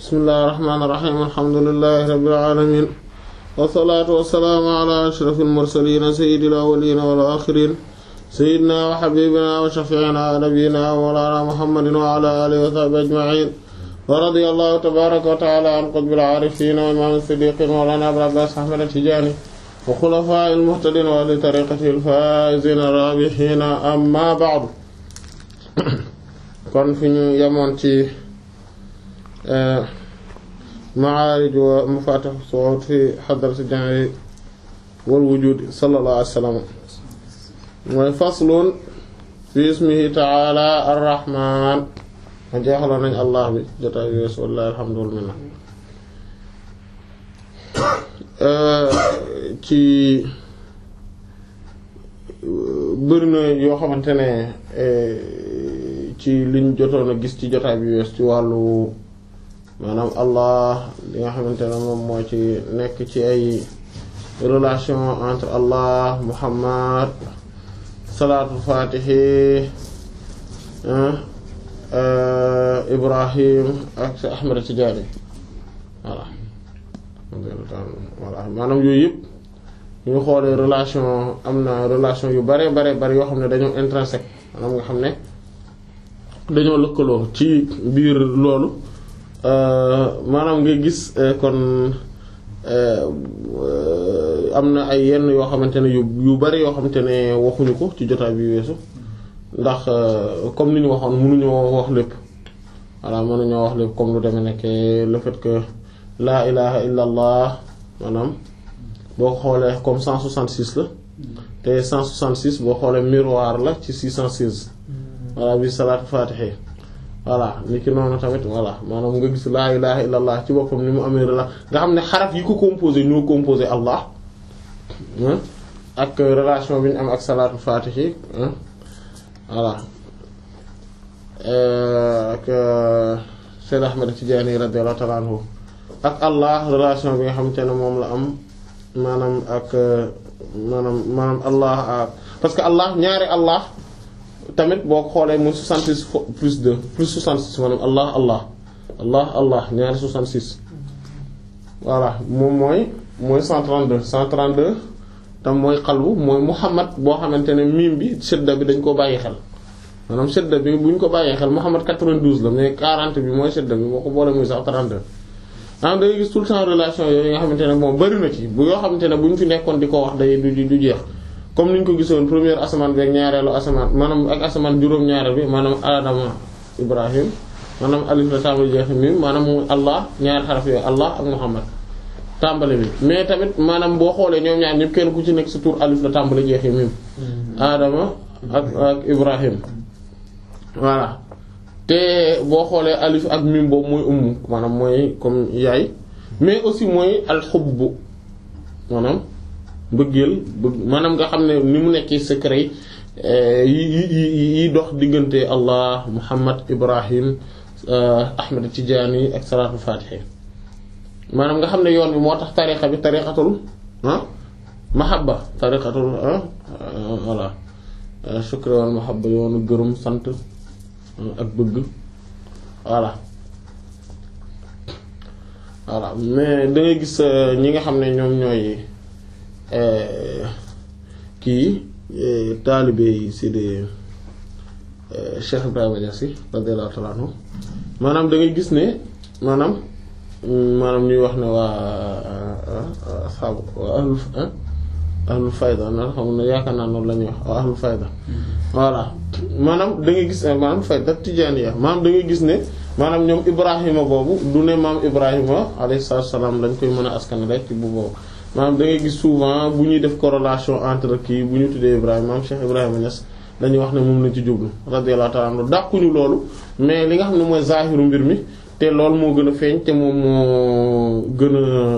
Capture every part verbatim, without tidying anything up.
bismillahir rahmanir rahim alhamdulillahi rabbil alamin wassalaatu wassalaamu ala ashrafil mursaliin sayyidil awwaliin wal aaxiriin sayyidinaa wa habiibinaa wa shafii'inaa wa nabiyyinaa wa mawlaanaa muhammadin wa ala aalihi wa sahbihi ajma'iin wa radiyallahu tabaaraka wa ta'aalaa an qutbil aarifiin wa imaamil siddiiqiin mawlaanaa abil abbaas ahmad at-tijaani wa xulafaa'il muhtadiin wa ahli tariiqatihil faa'iziina raabihiin ammaa ba'du. kon fi ñu yemoon ci Ma'aarij wa Mafaatih as-Su'uud fi hadrati al-Jam'i wal wujuud sallallahu alayhi wa sallam mooy faslun fi ismihi ta'ala ar-Rahmaan ma jeexaloon nañ allah bi jotaay wees wallahi alhamdu wal minna ci bëri na yoo xamante ne ci liñ jotoon a gis ci jotaay bi wees ci wàllu maanaam allah li nga xamante ne moom moo ci nekk ci ay relation entre allah muhammad salaatul faatihi ibrahim ak si ahmad tijaani voilà voilà maanaam yooyu yëpp ñu xoolee relation am na relation yu bare bare bare yoo xam ne dañoo intrinsèque maanaam nga xam ne dañoo lëkkaloo ci biir loolu maanaam nga gis kon am na ay yenn yoo xamante ne yu yu bari yoo xamante ne waxuñu ko ci jotaay bi weesu ndax comme ni ñu waxoon mënuñoo wax lépp voilà mënuñoo wax lépp comme lu demee nekk le fait que laa ilaha illa allah maanaam boo xoolee comme cent soixante-six la te cent soixante-six boo xoolee miroir la ci six cent seize voilà bi salaatu faatihi voilà ni ki noonu tamit voilà maanaam nga gis laa ilaha illa allah ci boppam ni mu amee rela nga xam ne xaraf yi ko composé ñoo composé allah ak relation bi ñu am ak salaatu faatihi voilà ak Seyd Ahmad Tijaani radiyallahu ta'ala anhu ak allah relation bi nga xamante ne moom la am maanaam ak maanaam maanaam allah ak parce que allah ñaari allah tamit boo ko xoolee mooy soixante-six plus deux plus soixante-six maanaam allah allah allah allah ñaari soixante-six voilà moom mooy mooy cent trente-deux cent trente-deux tam mooy xalbu mooy muhammad boo xamante ne miim bi shadda bi dañ ko bàyyi xel maanaam shadda bi bu ñu ko bàyyee xel muhammad quatre-vingt-douze la mais quarante bi mooy shadda bi boo ko boolee muy sax trente-deux maanaam da ngay gis tout le temps relation yooyu nga xamante ne moom bari na ci bu yoo xamante ne bu ñu fi nekkoon di ko wax day du du jeex comme ni ñu ko gisoon première asamaan bi ak ñaareelu asamaan maanaam ak asamaan juróom-ñaareel bi maanaam Adama Ibrahim maanaam alif la tàmbali jeex mim maanaam mu Allah ñaari xaraf yooyu Allah ak Muhammad tàmbali bi mais tamit maanaam boo xoolee ñoom ñaar ñëpp kenn ku ci nekk sa tur alif la tàmbali jeex mim Adama ak ak Ibrahim voilà te boo xoolee alif ak mim boobu mooy ummu maanaam mooy comme yaay mais aussi mooy alxubbu maanaam mbëggeel bëgg maanaam nga xam ne ni mu nekkee secret yi yi yi dox diggante Allah Muhammad Ibrahim Ahmad Tijaani ak salaatul faatihi maanaam nga xam ne yoon bi moo tax tariqa bi tariqatul ah mahabba tariqatul ah voilà shukr wal mahabba yoonu gërëm sant ak bëgg voilà voilà mais da ngay gis ñi nga xam ne ñoom ñooy kii taalibe yi ci de Cheikh Ibrahima Niass radiyallahu ta'ala anhu maanaam da ngay gis ne maanaam maanaam ñuy wax ne waa asxaabu waa ahlul ahlul fayda na xam ne yaakaar naa noonu la ñuy wax waa ahlul fayda voilà maanaam da ngay gis ne maanaam fayda tijaaniya maanaam da ngay gis ne maanaam ñoom Ibrahima boobu du ne maam Ibrahima alayhi salaam lañ koy mën a askanale ci bu boobu maanaam da ngay gis souvent bu ñuy def corrélation entre kii bu ñu tuddee Ibrahima maam Cheikh Ibrahima Niass dañuy wax ne moom lañ ci jublu radiyallahu ta'ala anhu dàquñu loolu mais li nga xam ne mooy zaahiru mbir mi te loolu moo gën a feeñ te moom moo gën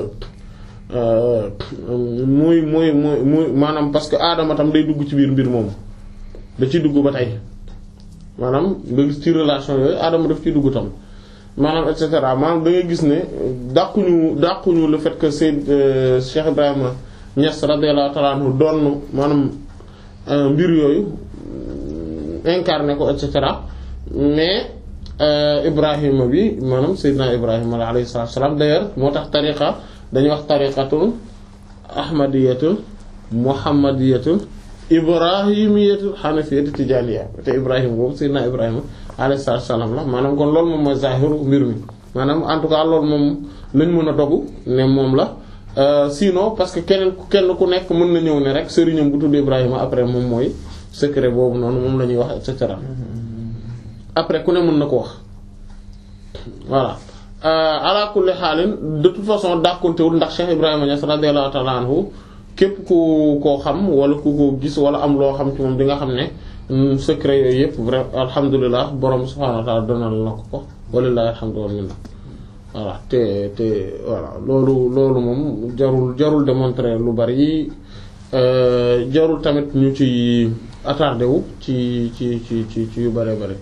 a muy muy muy muy maanaam parce que aadama tam day dugg ci biir mbir moomu da ciy dugg ba tey maanaam nga gis ci relation yooyu aadama daf ciy dugg tam maanaam et cetera maanaam da ngay gis ne dàquñu dàquñu le fait que Seyd Cheikh Ibrahima Niass radiyallahu ta'ala anhu doon maanaam mbir yooyu incarné ko et cetera mais Ibrahima bi maanaam Seydina Ibrahima alayhi salaam d'ailleurs moo tax tariqa dañuy wax tariqatul ahmadiyatul muhammadiyatul ibrahimiyatul hanafiyatul tijaniyya te Ibrahima boobu Seydina Ibrahima alayhi salaam la maanaam kon loolu moom mooy zahiru mbir mi maanaam en tout cas loolu moom lañ mën a dogu ne moom la sinon parce que keneen kenn ku nekk mën na ñëw ne rek sëriñam bu tudd Ibrahima après moom mooy secret boobu noonu moom la ñuy wax et cetera après ku ne mën na ko wax voilà ala kulli xaalin de toute façon dàkkontewul ndax Cheikh Ibrahima Niass radiyallahu ta'ala anhu képp ku koo xam wala ku ko gis wala am loo xam ci moom di nga xam ne secret yooyu yëpp vrai alhamdulilah borom subhanahu wa ta'ala donal na ko ko walillahi alhamdu wal minna voilà te te voilà loolu loolu moom jarul jarul démontrer lu bari jarul tamit ñu ci attardé wu ci ci ci ci ci yu bari bari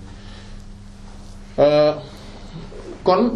kon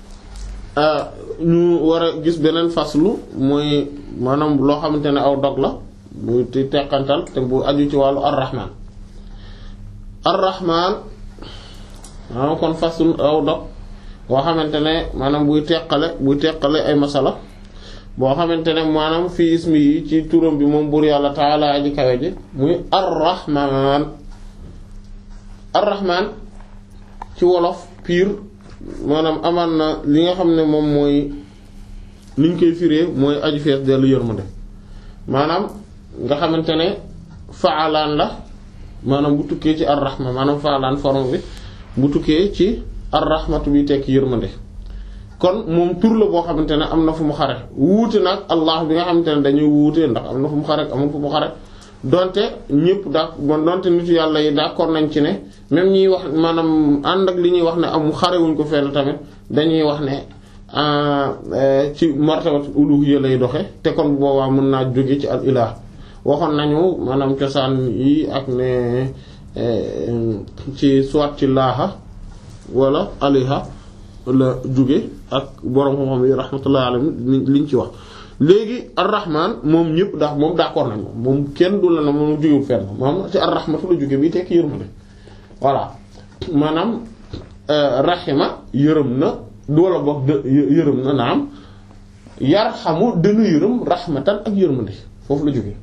ñu war a gis beneen faslu mooy maanaam loo xamante ne aw dog la bu ti teqantal te bu aju ci wàllu ar-rahman ar-rahman maanaam kon faslu aw dog boo xamante ne maanaam buy teqale buy teqale ay masala boo xamante ne maanaam fii ismi yi ci turam bi moom buur yàlla taala aji kawe ji muy ar-rahman ar-rahman ci wolof piir maanaam amaan na li nga xam ne moom mooy liñ koy firee mooy aju fees dellu yërmande maanaam nga xamante ne faalaan la maanaam bu tukkee ci ar-rahma maanaam faalaan forme bi bu tukkee ci ar-rahmatu bi tekki yërmande kon moom tur la boo xamante ne am na fu mu xare wuute nag allah bi nga xamante ne dañuy wuute ndax am na fu mu xare amul fu mu xare donte ñëpp daa donte nitu yàlla yi d'accord nañ ci ne même ñiy wax maanaam ànd ak li ñuy wax ne am xarewuñ ko fenn tamit dañuy wax ne ci martabat uluhiyya lay doxe te kon boobaa mën naa jóge ci al ilah waxoon nañu maanaam cosaan yi ak ne ci soit ci laaha wala aliha la jóge ak borom xam-xam yi rahmatullahi alayhi liñ ci wax léegi ar-rahman moom ñëpp dax moom d'accord nañ moom kenn du la na moom jógewul fenn moom ci ar-rahmatu la jóge bi tekk yërmande voilà maanaam rahima yërëm na doola bokk d yërëm na naam yarhamu dana yërëm rahmatan ak yërmande foofu la jóge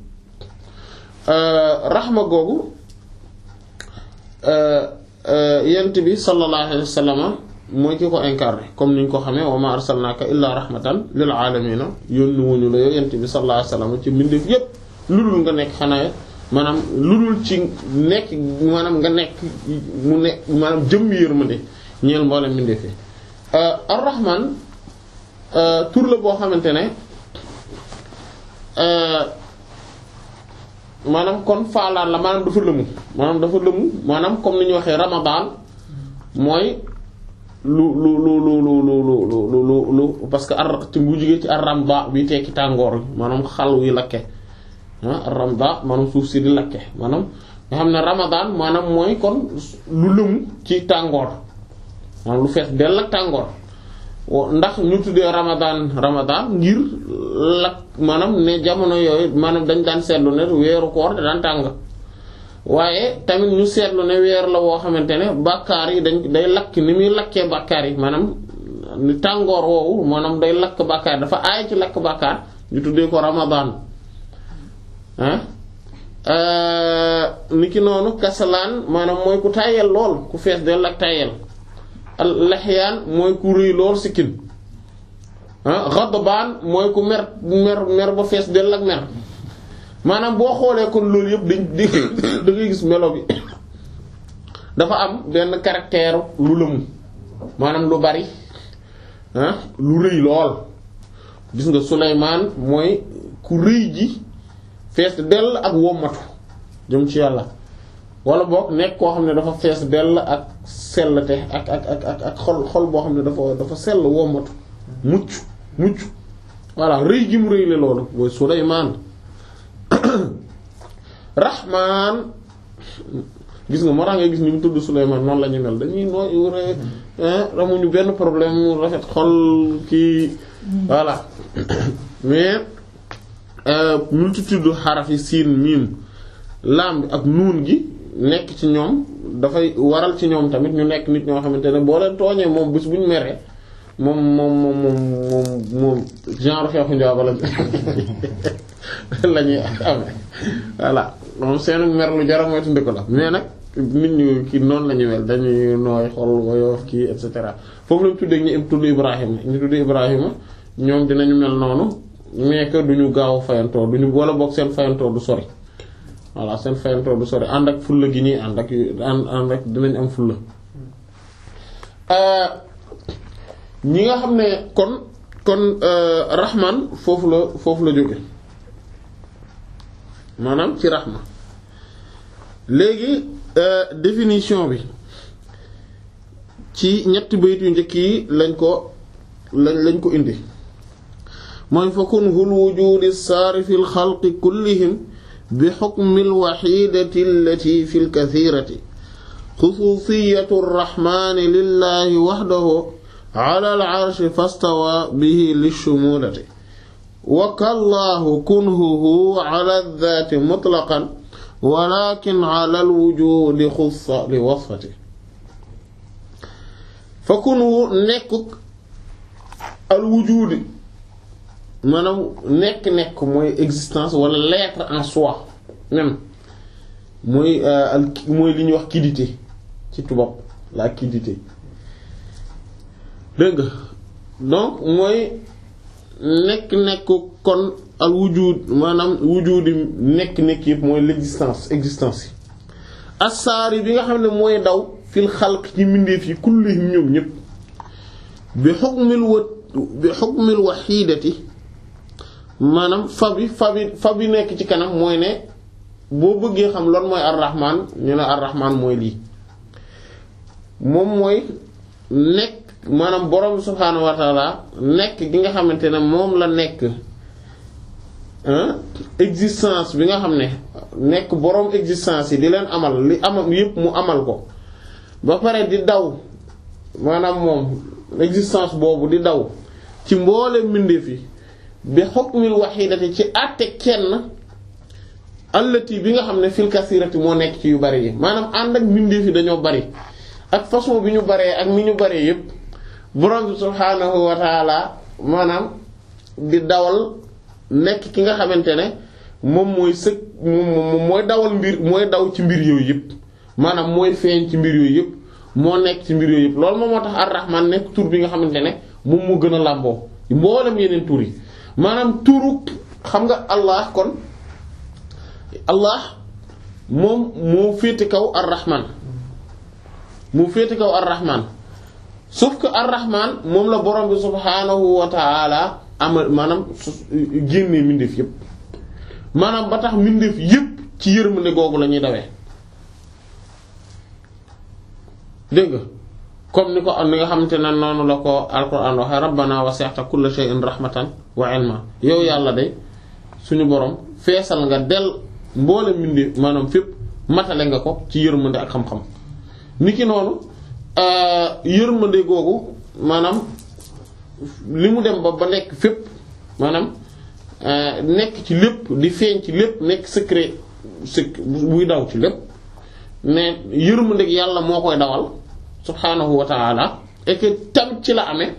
rahma googu yent bi sallallahu alayhi wa sallam mooy ki ko incarné comme niñ ko xamee wa ma arsalnaaka illaa rahmatan lil aalamiina yónni wuñu la yow yent bi sallallahu alayhi wa sallam ci mbindeef yépp lu dul nga nekk xanaa maanaam lu dul ci nekk maanaam nga nekk mu nekk maanaam jëmm yërmande ñeel mboolem mbindeef yi ar-rahman tur la boo xamante ne maanaam kon faalaan la maanaam dafa lëmu maanaam dafa lëmu maanaam comme ni ñu waxee ramadan mooy lu lu lu lu lu lu lu lu lu parce que ar ci bu jugee ci ar-ramda bi tekki tàngoor maanaam xal wi lakke ah ar-ramda maanaam suuf si di lakke maanaam nga xam ne ramadan maanaam mooy kon lu lëmu ci tàngoor maanaam lu fees dell ak tàngoor ndax ñu tuddee ramadan ramadan ngir lakk maanaam ne jamono yooyu maanaam dañ daan seetlu ne weeru koor da daan tàng waaye tamit ñu seetlu ne weer la woo xamante ne bàkkaar yi dañ day lakk ni muy lakkee bàkkaar yi maanaam ni tàngoor woowu maanaam day lakk bàkkaar dafa aay ci lakk bàkkaar ñu tuddee ko ramadan ah ni ki noonu kasalaan maanaam mooy ku tayel lool ku fees del ak tayel al-lahyaan mooy ku rëy lool sikkin ah ghadbaan mooy ku mer mer mer ba fees del ak mer maanaam boo xoolee kon loolu yëpp dañ di da ngay gis melo bi dafa am benn caractère lu lëmu maanaam lu bari ah lu rëy lool gis nga Sulaymaan mooy ku rëy ji fees dell ak wommatu jëm ci yàlla wala boog nekk koo xam ne dafa fees dell ak sellte ak ak ak ak ak xol xol boo xam ne dafa dafa sell wommatu mucc mucc voilà rëy gi mu rëy le loolu mooy Sulaymaan Rahmaan gis nga moo tax nga gis ni mu tudd Sulaymaan noonu la ñu mel dañuy nooy wure amuñu benn problème mu rafet xol kii voilà mais multitude xaraf yi siin miim laam bi ak nuun gi nekk ci ñoom dafay waral ci ñoom tamit ñu nekk nit ñoo xamante ne boo leen tooñee moom bis bu ñu meree moom moom moom moom moom moom genre xeexu njaaba la la ñuy amee voilà moom seen mer lu jar a moytu ndiko la mais nag nit ñu kii noonu la ñu mel dañuy nooy xol woyof kii et cetera foofu lañ tuddee ñu tudd Ibrahima ñu tudd Ibrahima ñoom dinañu mel noonu mais que duñu gaaw fayantoo duñu wala boog seen fayantoo du sori voilà seen fayantoo du sori ànd ak fulla gi ñuy ànd ak ànd ànd ak dinañ am fulla ñi nga xam ne kon kon rahman foofu la foofu la jóge maanaam ci rahma léegi définition bi ci ñetti bayit yu njëkk yi lañ ko lañ lañ ko indi mooy fa kunhul wujudi saari fil xalqi kullihim bi hukmil wahidati allati fil kathirati xususiyatu rrahmani lillahi wahdahu ala al arshi fastawa bihi lishumulati wa kallahu kunhuhu ala dhati mutlaqan walakin ala al wujudi xussa li wasfati fa kunhu nekkuk al wujudi maanaam nekk-nekk mooy existence wala l'être en soi même mooy al mooy li ñuy wax quiddité ci tubaab la quiddité dégg nga donc mooy nekk-nekk kon al wujud maanaam wujudi nekk-nekk yëpp mooy l'existence existence yi assaari bi nga xam ne mooy daw fil xalq ci mbindeef yi kullihim ñoom ñëpp bi hukmil wa bi hukmil wahidati maanaam fa bi fa bi fa bi nekk ci kanam mooy ne boo bëggee xam lan mooy ar-rahman ñu ne ar-rahman mooy lii moom mooy nekk maanaam borom subhaanahu wa taala nekk gi nga xamante ne moom la nekk existence bi nga xam ne nekk borom existence yi di leen amal li amal yépp mu amal ko ba pare di daw maanaam moom existence boobu di daw ci mboole mbindeef yi bi hukmil wahidati ci àtte kenn allati bi nga xam ne fil kasirati moo nekk ci yu bari yi maanaam ànd ak mbindeef yi dañoo bari ak façon bi ñu baree ak ni ñu baree yépp borom bi subhaanahu wa taala maanaam di dawal nekk ki nga xamante ne moom mooy sëg moom mooy dawal mbir mooy daw ci mbir yooyu yépp maanaam mooy feeñ ci mbir yooyu yépp moo nekk ci mbir yooyu yépp loolu moom moo tax ar-rahman nekk tur bi nga xamante ne moom moo gën a làmboo mboolem yeneen tur yi maanaam turu xam nga allah kon allah moom moo féete kaw ar-rahman moo féete kaw ar-rahman sauf que ar-rahman moom la borom bi subhaanahu wa ta'ala amal maanaam génnee mbindeef yépp maanaam ba tax mbindeef yépp ci yërmande googu la ñuy dawee dégg nga comme ni ko ni nga xamante ne noonu la ko alquran waxe rabbana wasi'ta kulla shay'in rahmatan wa ilma yow yàlla de suñu borom feesal nga del mboole mbindeef maanaam fépp matale nga ko ci yërmande ak xam-xam niki noonu yërmande googu maanaam li mu dem ba ba nekk fépp maanaam nekk ci lépp di feeñ ci lépp nekk secret secret buy daw ci lépp mais yërmande yàlla moo koy dawal subhaanahu wa ta'ala et que tamit ci la amee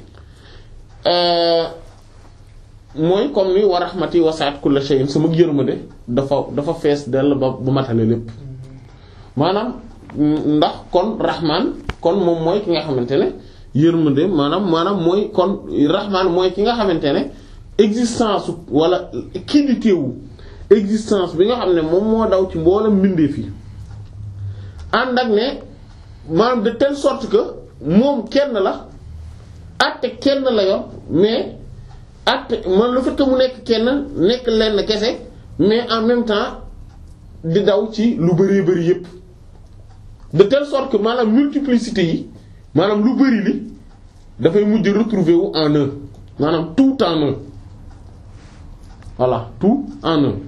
mooy comme ni wa rahmati wasi'at kulla shay'in sama yërmande dafa dafa fees dell ba ba matale lépp maanaam ndax kon rahman kon moom mooy ki nga xamante ne yërmande maanaam maanaam mooy kon rahman mooy ki nga xamante ne existence wala quiddité wu existence bi nga xam ne moom moo daw ci mboolem mbindeef yi ànd ak ne maanaam de telle sorte que moom kenn la àtte kenn la yor mais àtte man le fait que mu nekk kenn nekk lenn kese mais en même temps di daw ci lu bëree bëri yépp de telle sorte que maanaam multiplicité yi maanaam lu bëri li dafay mujj retrouver wu en un maanaam tout en un voilà tout en un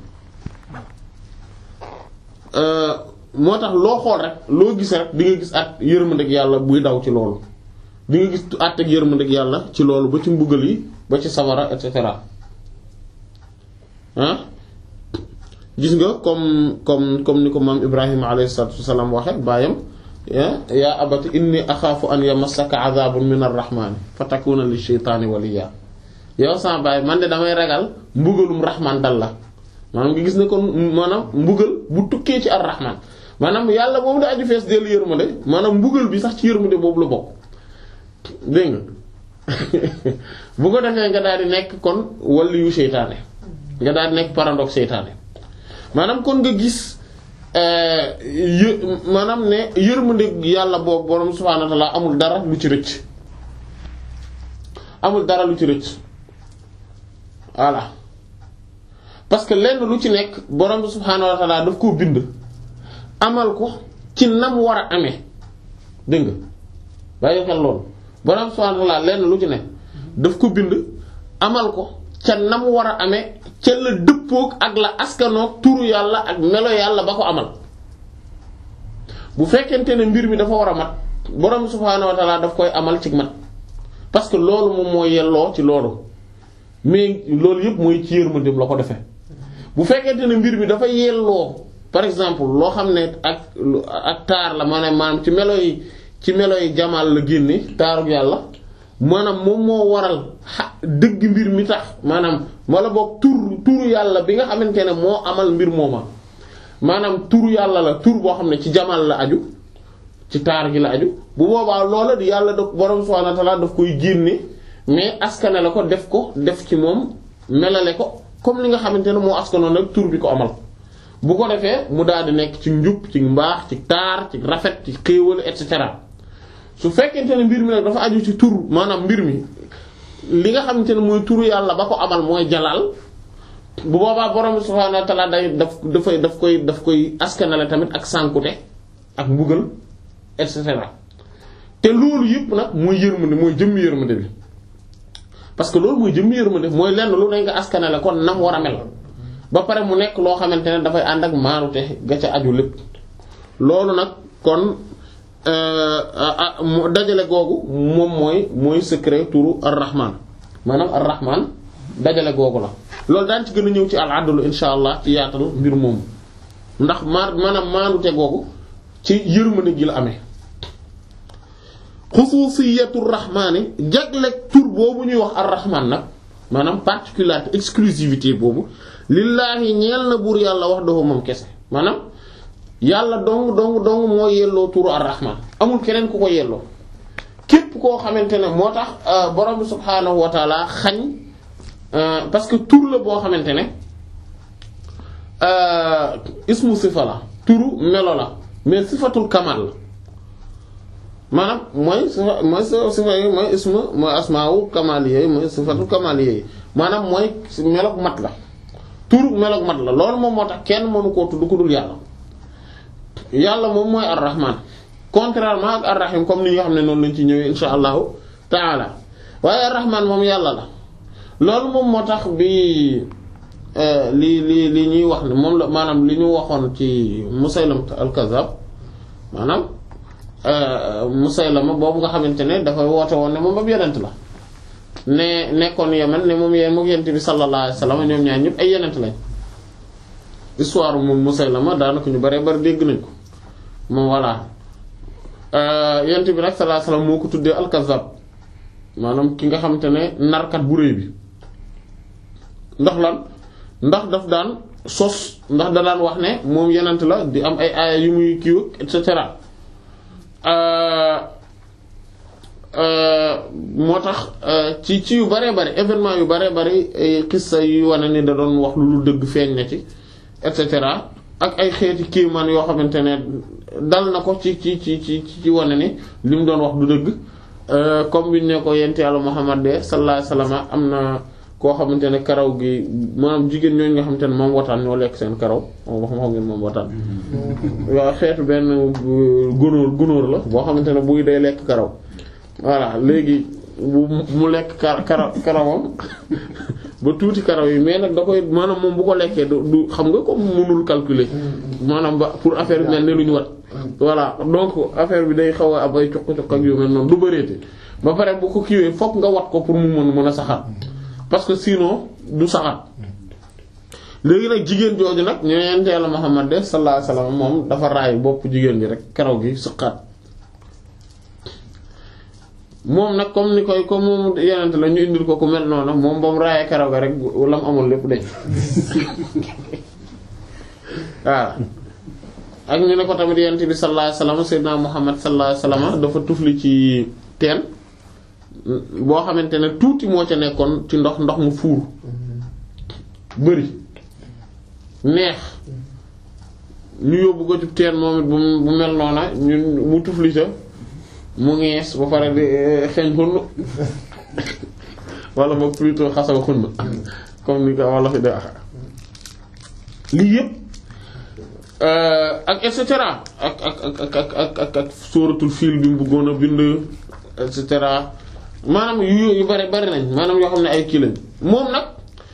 euh, moo tax loo xool rek loo gis rek di nga gis at yërmandeeg yàlla buy daw ci loolu di nga gis at ak yërmandeeg yàlla ci loolu ba ci mbugal yi ba ci sawara et cetera ah gis nga comme comme comme ni ko maam Ibrahima alayhi salaatu wassalaam waxe baayam yaa abati inni axaafu an yamassaka adhabun min ar-rahmani fa takuna li shaytaani waliya yow sama baay man de damay ragal mbugalum rahman dal la maanaam nga gis ne kon maanaam mbugal bu tukkee ci ar-rahman maanaam yàlla moom da aju fees dellu yërmande maanaam mbugal bi sax ci yërmande boobu la bokk dégg nga bu ko defee nga daal di nekk kon waliyu seytaane nga daal di nekk parandox seytaane maanaam kon nga gis yë maanaam ne yërmande yàlla boobu borom subhaanahu wa ta'aala amul dara lu ci rëcc amul dara lu ci rëcc voilà parce que lenn lu ci nekk borom subhaanahu wa ta'aala daf koo bind amal ko ci nam war a amee dégg nga bàyyi xel loolu borom subhaanahu wa ta'aala lenn lu ci nekk daf ko bind amal ko ca nam war a amee ca la dëppook ak la askanook turu yàlla ak melo yàlla ba ko amal bu fekkente ne mbir mi dafa war a mat borom subhaanahu wa ta'aala daf koy amal ci mat parce que loolu moom moo yelloo ci loolu mais loolu yëpp mooy ci yërmandeem la ko defee bu fekkente ne mbir mi dafa yelloo par exemple loo xam ne ak ak taar la maanaam maanaam ci melo yi ci melo yi jamaal la génne taarug yàlla maanaam moom moo waral xa dëgg mbir mi tax maanaam wala boog tur turu yàlla bi nga xamante ne moo amal mbir mooma maanaam turu yàlla la tur boo xam ne ci jamaal la aju ci taar gi la aju bu boobaa loola di yàlla da borom subhaanahu wa ta'aala daf koy génne mais askane la ko def ko def ci moom melale ko comme li nga xamante ne moo askanoon nag tur bi ko amal bu ko defee mu daal di nekk ci njub ci mbaax ci taar ci rafet ci xéewal et cetera su fekkente ne mbir mi nag dafa aju ci tur maanaam mbir mi li nga xamante ne mooy turu yàlla ba ko amal mooy jalal bu boobaa borom subhaanahu wa ta'aala day daf dafay daf koy daf koy askanale tamit ak sànkute ak mbugal et cetera te loolu yëpp nag mooy yërmande mooy jëmmi yërmande bi parce que loolu mooy jëmmi yërmande mooy lenn lu ne nga askanale kon nam war a mel ba pare mu nekk loo xamante ne dafay ànd ak maanute ga ca aju lépp loolu nag kon dajale googu moom mooy mooy secret turu ar-Rahman maanaam ar-Rahman dajale googu la loolu daan ci gën a ñëw ci al-adlu insha allah ci yaatal mbir moomu ndax ma maanaam maanute googu ci yërmande gi la amee xusuusiyatu rahmaani jagleeg tur boobu ñuy wax ar-Rahman nag maanaam particularité exclusivité boobu lillaahi ñeel na buur yàlla wax dafa moom kese maanaam yàlla dong dong dong moo yelloo turu ar-Rahman amul keneen ku ko yelloo képp koo xamante ne moo tax borom bi subhaanahu wa taala xañ parce que tur la boo xamante ne ismu sifa la turu melo la mais sifatul kamal la maanaam mooy sifa mooy sifa yi mooy ismu mooy asmaawu kamal yi mooy sifatul kamal yi maanaam mooy meloog mat la turu meloog mat la loolu moom moo tax kenn mënu koo tudd ku dul yàlla yàlla moom mooy ar-Rahman contrairement ak ar-Rahim comme ni nga xam ne noonu lañ ci ñëwee insha allahu taala waaye ar-Rahman moom yàlla la loolu moom moo tax bi li li li ñuy wax ne moom la maanaam li ñu waxoon ci Musaylam al-Kazzab maanaam Musaylama boobu nga xamante ne dafay woote woon ne moom ab yenent la ne nekkoon Yemen ne moom yéen moom yent bi sallallahu alayhi wasallam ñoom ñaar ñëpp ay yenent lañ histoire moom Musaylama daanaka ñu bare bari dégg nañ ko moom voilà yent bi nag sallallahu alayhi wasallam moo ko tuddee al-Kazzab maanaam ki nga xamante ne narkat bu rëy bi ndax lan ndax daf daan sos ndax da daan wax ne moom yenent la di am ay aaya yu muy kiiw et cetera moo tax ci ci yu bare bare événement yu bare bare xissa yu wane ni da doon wax lu lu dëgg feeñ na ci et cetera ak ay xeeti kéemaan yoo xamante ne dal na ko ci ci ci ci ci wane ni li mu doon wax du dëgg comme biñ ne ko yent yàlla Muhammad de sallallahu alayhi wasallam am na koo xamante ne karaw gi maanaam jigéen ñooñu nga xamante ne moom wataan ñoo lekk seen karaw moom wax xam ngeen moom wataan waaw xeetu benn gunóor gunóor la boo xamante ne buy day lekk karaw voilà léegi bu mu lekk kar karaw karawam ba tuuti karaw yi mais nag da koy maanaam moom bu ko lekkee du du xam nga comme mënul calculer maanaam ba pour affaire bi mel ne lu ñu wat voilà donc affaire bi day xaw a ab ay cuq-cuq ak yu mel noonu du bëreete ba pare bu ko kiiwee fokk nga wat ko pour mu mën mën a saxaat parce que sinon du saxaat léegi nag jigéen jooju nag ñu yonent Yàlla Muhammad de sallallahu alayhi wasallam moom dafa raay bopp jigéen ji rek karaw gi suqaat moom nag comme ni koy comme moom yonent la ñu indil ko ku mel noonu moom ba mu raayee karaw ga rek la mu amoon lépp dañ waaw ak ñu ne ko tamit yonent bi sallallahu alayhi wasallam sayyidina Muhammad sallallahu alayhi wasallam dafa tufli ci teen boo xamante ne tuuti moo ca nekkoon ci ndox ndox mu fuur bëri neex ñu yóbbu ko ci teen moom it bu bu mel noona ñun mu tufli ca mu ngees ba pare di xeeñ xunn wala boog plutôt xasaw xunn comme ni ko wala fi de lii yëpp ak et cetera ak ak ak ak ak ak ak sóoratul fiil bi mu bëggoon a bind et cetera maanaam yu yu bari bari nañ maanaam yoo xam ne ay kii lañ moom nag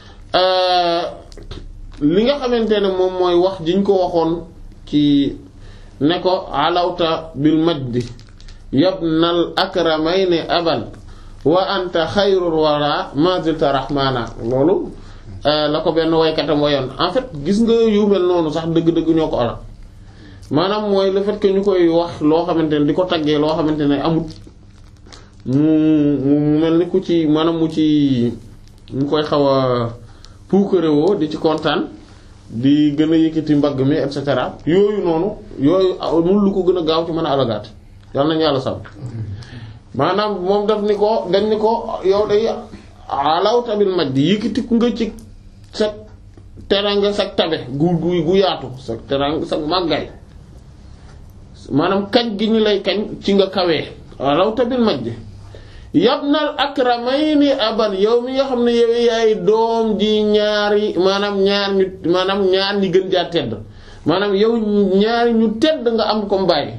li nga xamante ne moom mooy wax jiñ ko waxoon ci ne ko alawta bil majdi yabnal akramayni aban wa anta xayrul wara ma zilta rahmana loolu la ko benn waykatam wayoon en fait gis nga yu mel noonu sax dëgg-dëgg ñoo ko alal maanaam mooy le fait que ñu koy wax loo xamante ne di ko taggee loo xamante ne amut mu mu mel ni ku ci maanaam mu ci mu koy xaw a puukarewoo di ci kontaan di gën a yëkkati mbagg mi et cetera yooyu noonu yooyu mun lu ko gën a gaaw ci mën a alagaat yal nañu yàlla sàmm maanaam moom daf ni ko dañ ni ko yow day alawta bil majdi yëkkati ku nga ci sa teranga sa tabe gu gu gu yaatu sa teranga sa màggaay maanaam kañ gi ñu lay kañ ci nga kawee alawta bil majdi yabnal akramayni aban yow mi nga xam ne yow yaay doom ji ñaari maanaam ñaar ñu maanaam ñaar ñi gën jaa tedd maanaam yow ñaari ñu tedd nga am ko mbaay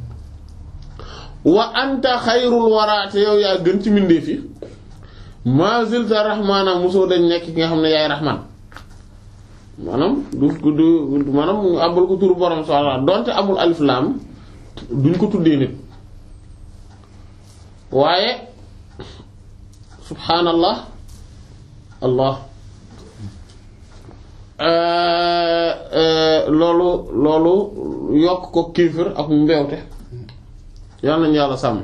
wa anta xayrul waraate yow yaa gën ci mbindeef yi ma zilta rahmaana mosoo dañ nekk ki nga xam ne yaay rahman maanaam du du maanaam ñu àbbal ko turu borom subhaanahu donte amul alif laam duñ ko tuddee nit waaye subhaanallah allah loolu loolu yokk ko kiifir ak mbewte yal nañu yàlla sàmm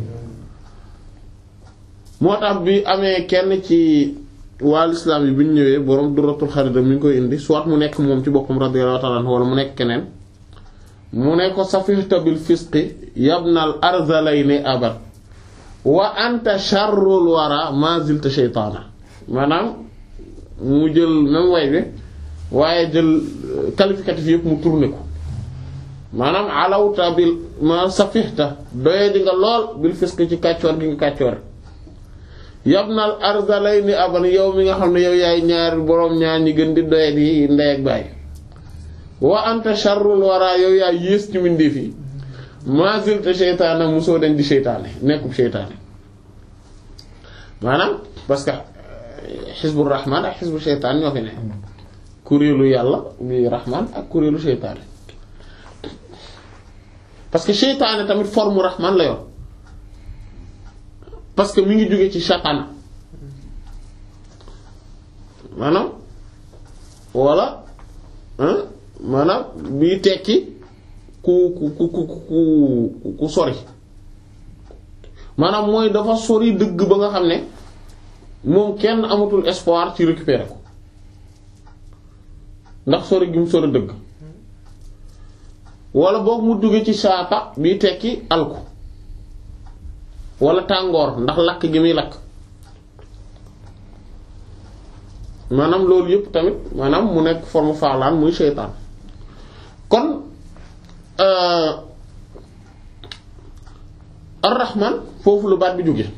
moo tax bi amee kenn ci wàllu islam yi bi ñu ñëwee borom Durratul Kharida mi ngi koy indi soit mu nekk moom ci boppam radiyallahu ta'ala anhu wala mu nekk keneen mu ne ko safihta bil fisqi yabnal arzalayni abad wa anta sharrul wara ma zilta shaytaana maanaam mu jël même way bi waaye jël qualificatif yëpp mu tourné ko maanaam alawta bil ma safihta doye di nga lool bil fisqi ci kàccoor gi nga kàccoor yabnal arzalayni aban yow mi nga xam ne yow yaay ñaari boroom ñaar ñi gën di doye di ndey ak baay wa anta sharrul wara yow yaay yées ci mbindeef yi ma zilta shaytaana musoo dañ di sheytaane nekkub sheytaane maanaam parce que xisbu rahmaan ak xisbu sheytaan ñoo fi ne kuréelu yàlla bi rahmaan ak kuréelu sheytaane parce que sheytaane tamit forme rahmaan la yor parce que mi ngi jóge ci shatana maanaam walla maanaam bii tekki ku ku ku ku ku ku sori maanaam mooy dafa sori dëgg ba nga xam ne moom kenn amatul espoir ci récupérer ko ndax sori gi mu sori dëgg wala boog mu jóge ci shaata bii tekki alku wala tàngoor ndax lakk gi muy lakk maanaam loolu yëpp tamit maanaam mu nekk forme faalaan muy seytaan kon ar-Rahman foofu lu baat bi jóge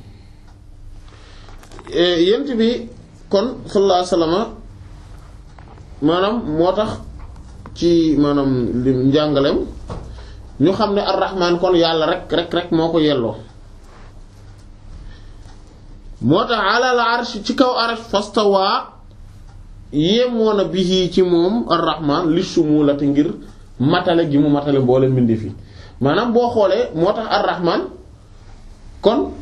yent bi kon sallallahu alayhi wasallam maanaam moo tax ci maanaam li njàngaleem ñu xam ne ar-Rahman kon yàlla rek rek rek moo ko yelloo moo tax alal arsh ci kaw arsh fastawa yemoon a bihi ci moom ar-Rahman li shumulati ngir matale gi mu matale boole mbindi fi maanaam boo xoolee moo tax ar-Rahman kon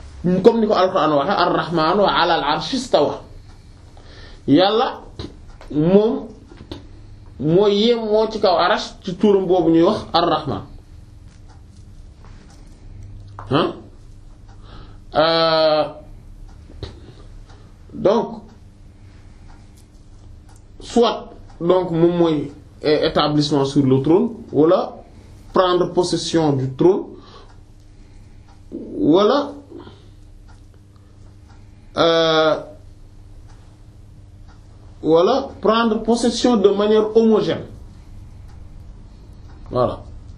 comme ni ko alxuraan waxe ar-Rahman wa alal arsh istawa yàlla moom mooy yem moo ci kaw arash ci turam boobu ñuy wax ar-rahman ah donc soit donc moom mooy établissement sur le trône wala prendre possession du trône wala euh, wala prendre possession de manière homogène voilà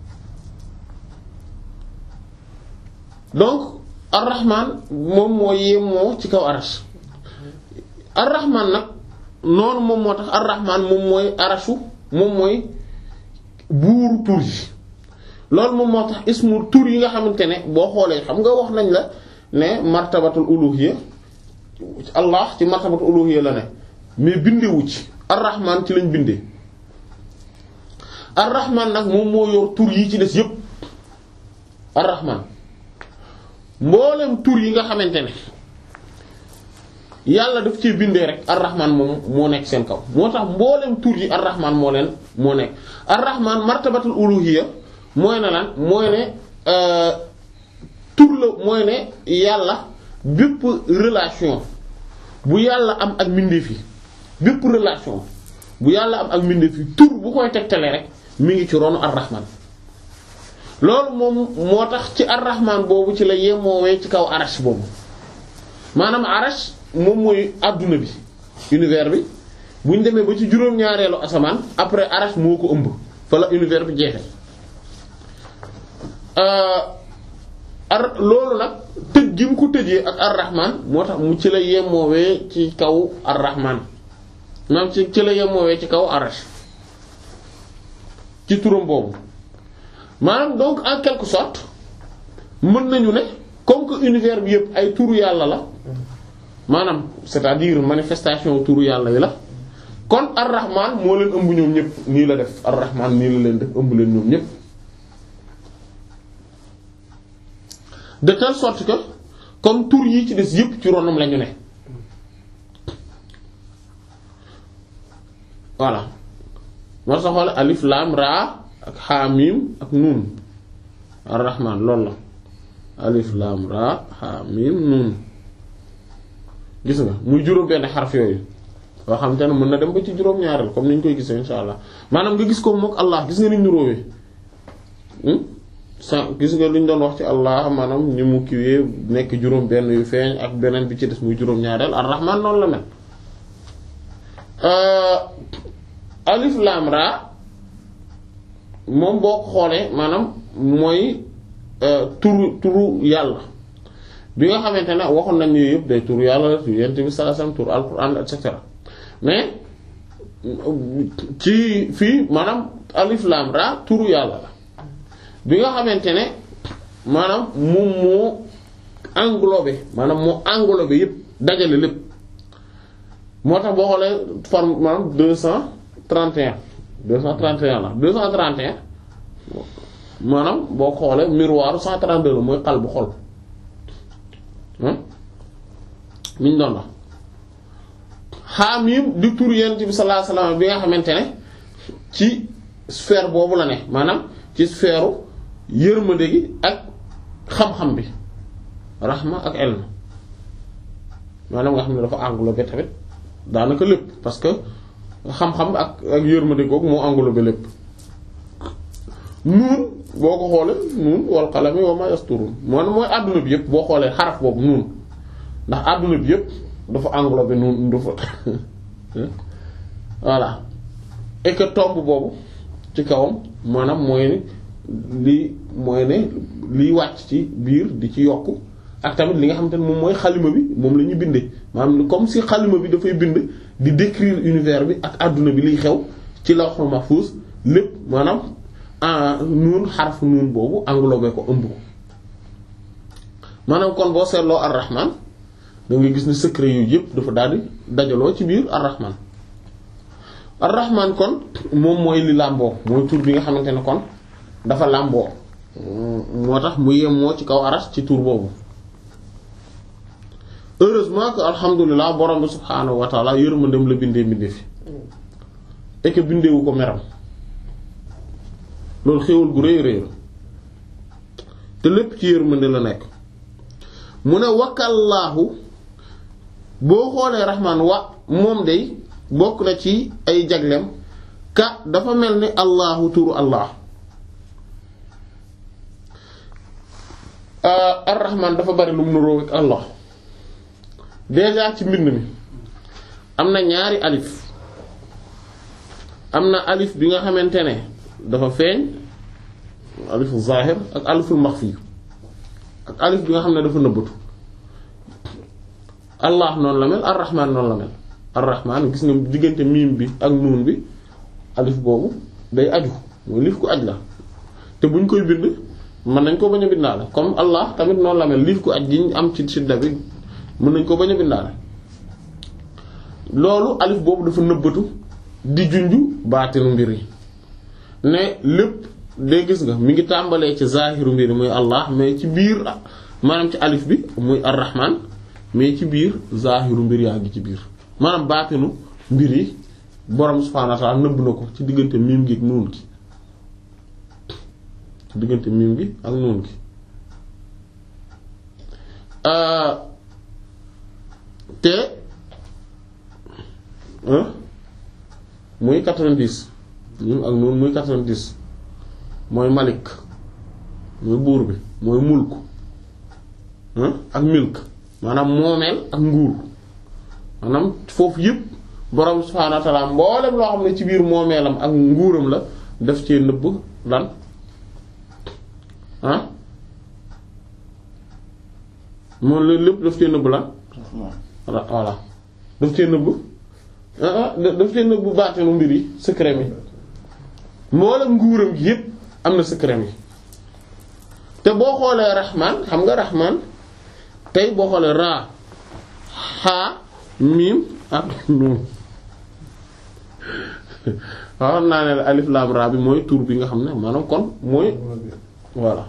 donc ar-rahman moom moo yemoo ci kaw arash ar-rahman nag noonu moom moo tax ar-rahman moom mooy arashu moom mooy buuru tur yi loolu moom moo tax ismu tur yi nga xamante ne boo xoolee xam nga wax nañ la ne martabatul uluhiyya Allah ci martabatul uluhiyya la ne mais bindewu ci ar-rahman ci lañ bindee ar-rahman nag moom moo yor tur yi ci des yépp ar-rahman mboolem tur yi nga xamante ne yàlla daf ci bindee rek ar-rahman moom moo nekk seen kaw moo tax mboolem tur yi ar-rahman moo leen moo nekk ar-rahman martabatul uluhiyya mooy ne lan mooy ne tur la mooy ne yàlla bépp relation bu yàlla am ak mbindeef yi bépp relation bu yàlla am ak mbindeef yi tur bu koy tegtale rek mi ngi ci ronu ar-rahman loolu moom moo tax ci ar-rahman boobu ci la yemoowee ci kaw arash boobu maanaam arash moom mooy adduna bi univers bi bu ñu demee ba ci juróom-ñaareelu asamaan après arash moo ko ëmb fa la univers bi jeexee ar loolu nag tëj gi mu ko tëjee ak ar-rahman moo tax mu ci la yemoowee ci kaw ar-rahman maanaam ci ci la yemoowee ci kaw arash ci turam boobu maanaam donc en quelque sorte mën nañu ne comme que univers bi yëpp ay turu yàlla la maanaam c'est-à-dire manifestation turu yàlla yi la kon ar-rahman moo leen ëmb ñoom ñëpp nii la def ar-rahman nii la leen def ëmb leen ñoom ñëpp de telle sorte que comme tur yi ci des yëpp ci ronam la ñu ne voilà moo tax xoole alif lam ra ak xaamim ak nuun ar-rahman loolu la alif lam ra xaamim nuun gis nga muy juróom benn xarf yooyu yoo xam te ne mën na dem ba ci juróom ñaareel comme ni ñu koy gisee insha allah maanaam nga gis ko mook allah gis nga ni ñu róowee sa gis nga li ñu doon wax ci allah maanaam ñu mu kiwee nekk juróom benn yu feeñ ak beneen bi ci des muy juróom ñaareel ar-rahman noonu la mel alif lam ra moom boo ko xoolee maanaam mooy turu turu yàlla bi nga xamante ne waxoon nañ yooyu yëpp day turu yàlla tu yent bi sallallahu alayhi wasallam turu alquran et cetera mais ci fii maanaam alif lam ra turu yàlla la bi nga xamante ne maanaam moom moo englobé maanaam moo englobé yëpp dajale lépp moo tax boo xoolee forme maanaam deux cent trente et un deux cent trente et un la deux cent trente et un maanaam boo xoolee miroir cent trente-deux la mooy xal bu xol mi ñu doon la xaamim di tur yent bi sallallahu alayhi wasallam bi nga xamante ne ci sphère boobu la ne maanaam ci sphère yërmande gi ak xam-xam bi rahma ak ilm maanaam nga xam ne dafa englobé tamit daanaka lépp parce que xam-xam ak ak yërmande googu moo englobé lépp nuun boo ko xoolee nuun wal qalami wa ma yasturun maanaam mooy àdduna bi yëpp boo xoolee xaraf boobu nuun ndax àdduna bi yëpp dafa englobé nuun dafa voilà et que tomb boobu ci kawam maanaam mooy li mooy ne liy wàcc ci biir di ci yokk ak tamit li nga xamante ne moom mooy xalima bi moom la ñuy bindee maanaam comme si xalima bi dafay bind di décrire univers bi ak àdduna bi liy xew ci lawhul mahfuz lépp maanaam nuun xarfu nuun boobu englobé ko ëmb ko maanaam kon boo seetloo ar-rahman da ngay gis ne secret yu yëpp dafa daal di dajaloo ci biir ar-rahman ar-rahman kon moom mooy li làmboo mooy tur bi nga xamante ne kon dafa làmboo moo tax mu yemoo ci kaw aras ci tur boobu heureusement que alhamdulilah borom bi subhaanahu wa taala yërmandem la bindee bindee fi et que bindeewu ko meram loolu xéewal gu rëy rëy la te lépp ci yërmande la nekk. mu ne wakallaahu boo xoolee rahmaan wa moom day bokk na ci ay jagleem ka dafa mel ni allahu turu allah ar-rahmaan dafa bari lu mu nuroo ak allah déjà ci mbind mi am na ñaari alif am na alif bi nga xamante ne dafa feeñ alifu zahir ak aliful maxfi ak alif bi nga xam ne dafa nëbbatu allah noonu la mel ar-rahmaan noonu la mel ar-rahmaan gis nga diggante miim bi ak nuun bi alif boobu day aju mooy liif ku aj la te buñ koy bind mën nañ ko bañ a bindaale comme allah tamit noonu la mel liif ku aj gi ñu am ci sidda bi mën nañ ko bañ a bindaale loolu alif boobu dafa nëbbatu di junju baatinu mbir yi ne lépp day gis nga mi ngi tàmbalee ci zaahiru mbir yi muy allah mais ci biir maanaam ci alif bi muy ar-rahmaan mais ci biir zaahiru mbir yaa ngi ci biir maanaam baatinu mbir yi borom subhaanahu wa ta'aala nëbb na ko ci diggante miim gi ak nuun gi ci diggante miim gi ak nuun gi te muy quatre-vingt-dix miim ak nuun muy quatre-vingt-dix mooy malik mooy buur bi mooy mulk ak milk maanaam moomeel ak nguur maanaam foofu yëpp borom subhaanahu wa ta'aala mboolem loo xam ne ci biir moomeelam ak nguuram la def cee nëbb lan ah moom la lépp daf cee nëbb lan voilà daf cee nëbb daf cee nëbb baatinu mbir yi secret mi mboolem nguuram gi yëpp am na secret mi te boo xoolee rahmaan xam nga rahmaan tey boo xoolee raa xaa miim ak nuun waxoon naa ne la alif laam raa bi mooy tur bi nga xam ne maanaam kon mooy voilà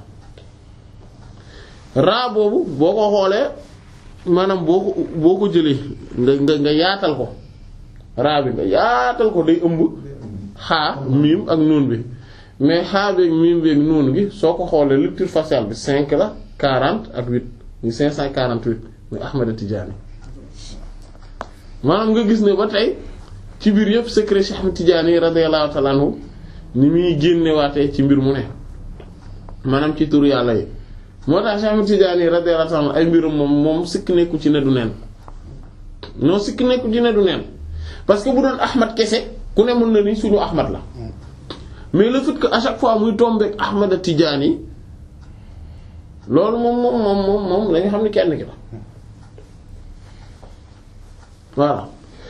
raa boobu boo ko xoolee maanaam boo ko boo ko jëlee nga nga nga yaatal ko raa bi nga yaatal ko day ëmb xaa miim ak nuun bi mais xaa beeg miim beeg nuun gi soo ko xoolee lecture faciale bi cinq la quarante ak huit muy cinq cent quarante-huit muy Ahmad Tidiane maanaam nga gis ne ba tey ci biir yëpp secret Cheikh Ahmad Tidiane radiyallahu ta'ala anhu ni muy génnewaatee ci mbir mu ne maanaam ci turu yàlla yi moo tax Cheikh Ahmad Tidiane radiyallahu ta'ala anhu ay mbirum moom moom sikk nekku ci ne du neen non sikk nekku ci ne du neen parce que bu doon Ahmad kese ku ne mën na ni suñu Ahmad la mais le fait que à chaque fois muy tomber ak Ahmad Tidiane loolu moom moom moom moom moom la nga xam ne kenn ki la voilà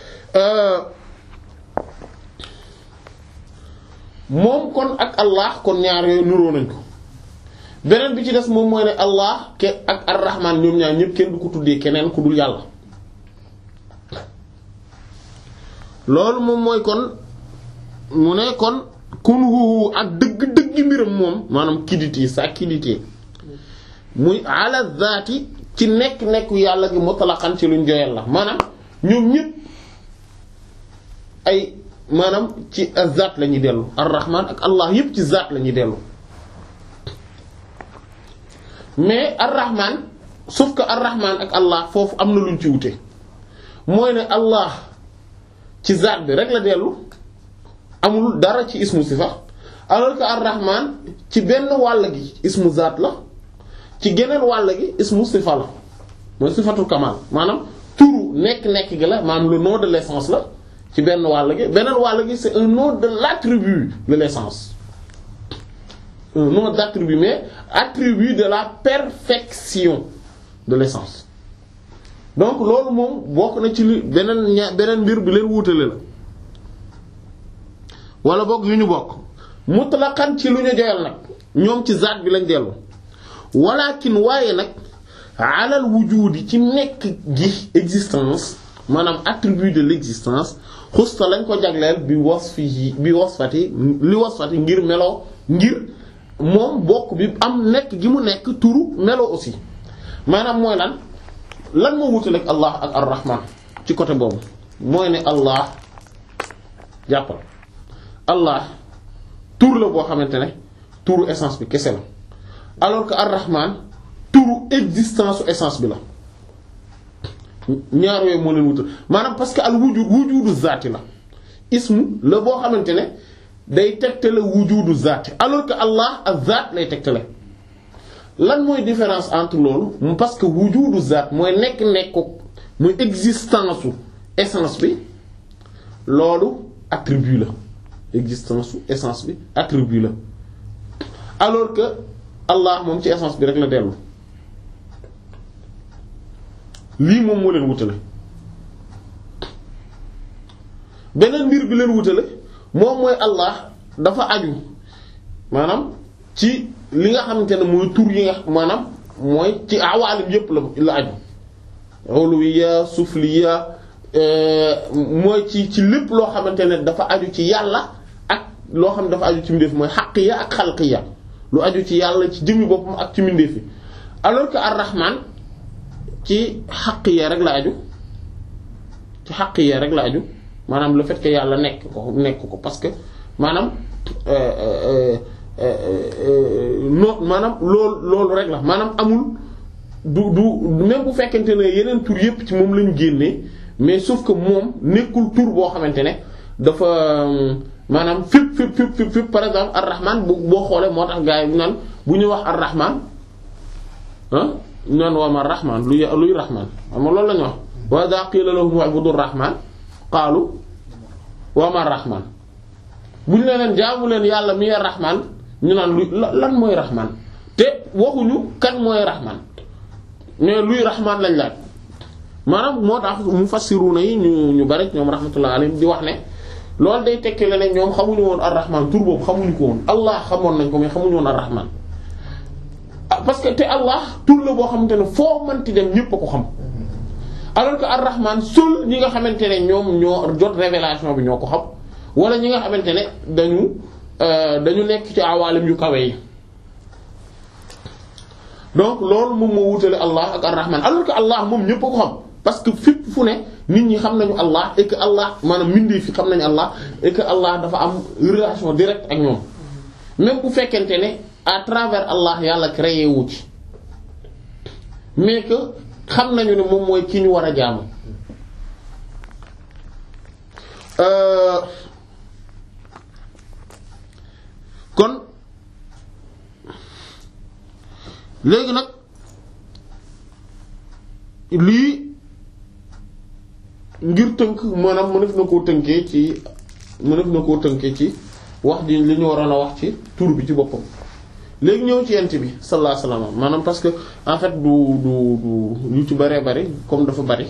moom kon ak Allah kon ñaar yooyu nuroo nañ ko beneen bi ci des moom mooy ne Allah ke ak ar-Rahman ñoom ñaar ñëpp kenn du ko tuddee keneen ku dul yàlla loolu moom mooy kon mu ne kon kunhu ak dëgg-dëgg mbiram moom maanaam kiditi sa kiditi muy ala zaati ci nekk-nekku yàlla gi mutlaqan ci luñ joyal la maanaam ñoom ñëpp ay maanaam ci zaat la ñuy dellu ar-Rahman ak Allah yëpp ci zaat la ñuy dellu mais ar-Rahman sauf que ar-Rahman ak Allah foofu am na luñ ci wute mooy ne Allah ci zaat bi rek la dellu amul dara ci ismu sifa alors que ar-Rahman ci benn wàll gi ismu zaat la ci geneen wàll gi ismu sifa la mooy sifatul kamal maanaam turu nekk-nekk gi la maanaam le nom de l'essence la ci benn wàll gi beneen wàll gi c'est un nom de l'attribut de l'essence un nom d'attribut mais attribut de la perfection de l'essence donc loolu moom bokk na ci li beneen ña beneen mbir bi leen wuutale la wala boog yu ñu bokk mutlaqan ci lu ñu joyal nag ñoom ci zaat bi lañ dellu walakin waaye nag alal wujudi ci nekk gi existence maanaam attribut de l'existence xusta lañ ko jagleel bi wasfi bi wasfati li wasfati ngir melo ngir moom bokk bi am nekk gi mu nekk turu melo aussi maanaam mooy lan lan moo wutale ak Allah ak ar-Rahman ci côté boobu mooy ne Allah jàppal Allah tur la boo xamante ne turu essence bi kese la alors que ar-Rahman turu existence su essence bi la ñaar yooyu moo leen wutal maanaam parce que al wujud wujudu zaati la ismu la boo xamante ne day tegtale wujudu zaati alors que Allah az-zaat lay tegtale lan mooy différence entre loolu parce que wujudu zaat mooy nekk nekku muy existence su essence bi loolu attribut la existence su essence bi attribut la alors que Allah moom ci essence bi rek la dellu lii moom moo leen wutale beneen mbir bi leen wutale moom mooy Allah dafa aju maanaam ci li nga xamante ne mooy tur yi nga maanaam mooy ci awaalim yépp la la aju uluwiyya sufliyya mooy ci ci lépp loo xamante ne dafa aju ci yàlla ak loo xam ne dafa aju ci mbindeef mooy xaqiyya ak xalqiyya lu aju ci yàlla ci jëmmi boppam ak ci mbindeef yi alors que ar-Rahman ci xaqiyya rek la aju ci xaqiyya rek la aju maanaam le fait que yàlla nekk ko nekk ko parce que maanaam non maanaam loolu loolu rek la maanaam amul du du même bu fekkente ne yeneen tur yépp ci moom lañu génnee mais sauf que moom nekkul tur boo xamante ne dafa maanaam fépp fépp fépp fépp fépp par exemple ar-Rahman bu boo xoolee moo tax gars yi bu naan bu ñu wax ar-Rahman ah ñu naan waa ma Rahman luy luy Rahman xam nga loolu la ñu wax wa idha qila lahum u'budu ar-Rahman qaalu wa ma Rahman bu ñu leen jaamu leen yàlla mi ar-Rahman ñu naan luy lan mooy Rahman te waxuñu kan mooy Rahman mais luy Rahman lañ laaj maanaam moo tax mufassiruna yi ñu ñu bari ñoom rahmatullah alayhim di wax ne loolu day tekki la ne ñoom xamuñu woon ar-Rahman tur boobu xamuñu ko woon Allah xamoon nañ ko mais xamuñu woon ar-Rahman parce que te Allah tur la boo xamante ne foo mënti dem ñépp a ko xam alors que ar-Rahman seul ñi nga xamante ne ñoom ñoo jot révélation bi ñoo ko xam wala ñi nga xamante ne dañu dañu nekk ci awaalim yu kawe yi donc loolu moom moo wutale Allah ak ar-Rahman alors que Allah moom ñépp a ko xam parce que fépp fu ne nit ñi xam nañu Allah et que Allah maanaam mbindee fi xam nañu Allah et que Allah dafa am relation directe ak ñoom même bu fekkente ne à travers Allah yàlla créé wu ci mais que xam nañu ne moom mooy ki ñu war a jaamu kon léegi nag lii ngir tënk maanaam mënef na koo tënkee ci mënef na koo tënkee ci wax ji li ñu waroon a wax ci tur bi ci boppam léegi ñëw ci yent bi sallallahu alayhi wasallam maanaam parce que en fait du du du ñu ci bëree bëri comme dafa bëri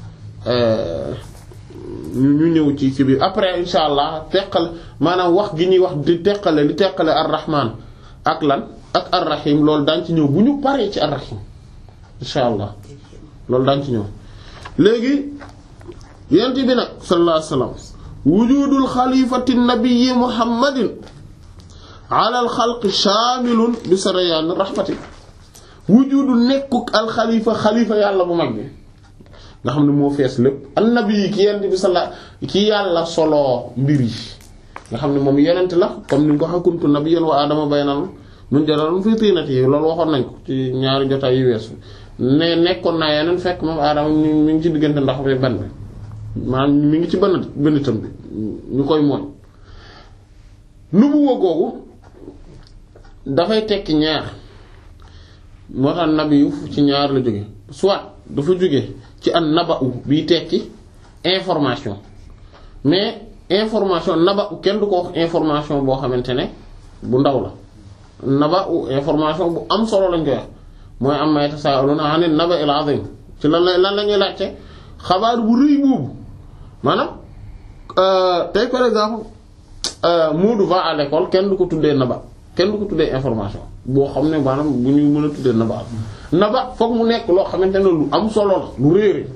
ñu ñëw ci ci biir après insha allah teqal maanaam wax gi ñuy wax di teqale li teqale ar-Rahman ak lan ak ar-Rahim loolu daañ ci ñëw bu ñu paree ci ar-Rahim insha allah loolu daañ ci ñëw léegi yent bi nag sallallahu alayhi wasallam wujudul xalifati nabiyyi muhammadin ala al xalqi shaamilun bi sarayaan rahmati wujudu nekkuk al xalifa xalifa yàlla bu mag bi nga xam ne moo fees lépp an nabiyyi ki yent bi sala ki yàlla soloo mbir yi nga xam ne moom yenent la comme ni nga ko kuntu nabiyyan wa aadama baynal mun jalalun fi tiinati yi loolu waxoon nañ ko ci ñaari jotaay yu weesu ne nekkoon naa yeneen fekk moom aadama mi ngi ci diggante ndax bi ban bi maanaam mi ngi ci benn benn itam bi ñu koy mooñ nu mu wëggoogu dafay tekki ñaar moo tax nabiyu ci ñaar la jóge soit dafa jóge ci an naba'u biy tekki information mais information naba'u kenn du ko wax information boo xamante ne bu ndaw la naba'u information bu am solo lañ koy wax mooy am may tasaaluna anin naba'il azim ci lan la lan la ñuy laajte xabaar bu rëy boobu maanaam tey par exemple Moodu va à l'école kenn du ko tuddee naba kenn du ko tuddee information boo xam ne maanaam bu ñu mën a tuddee naba naba foog mu nekk loo xamante ne lu am solo la lu réere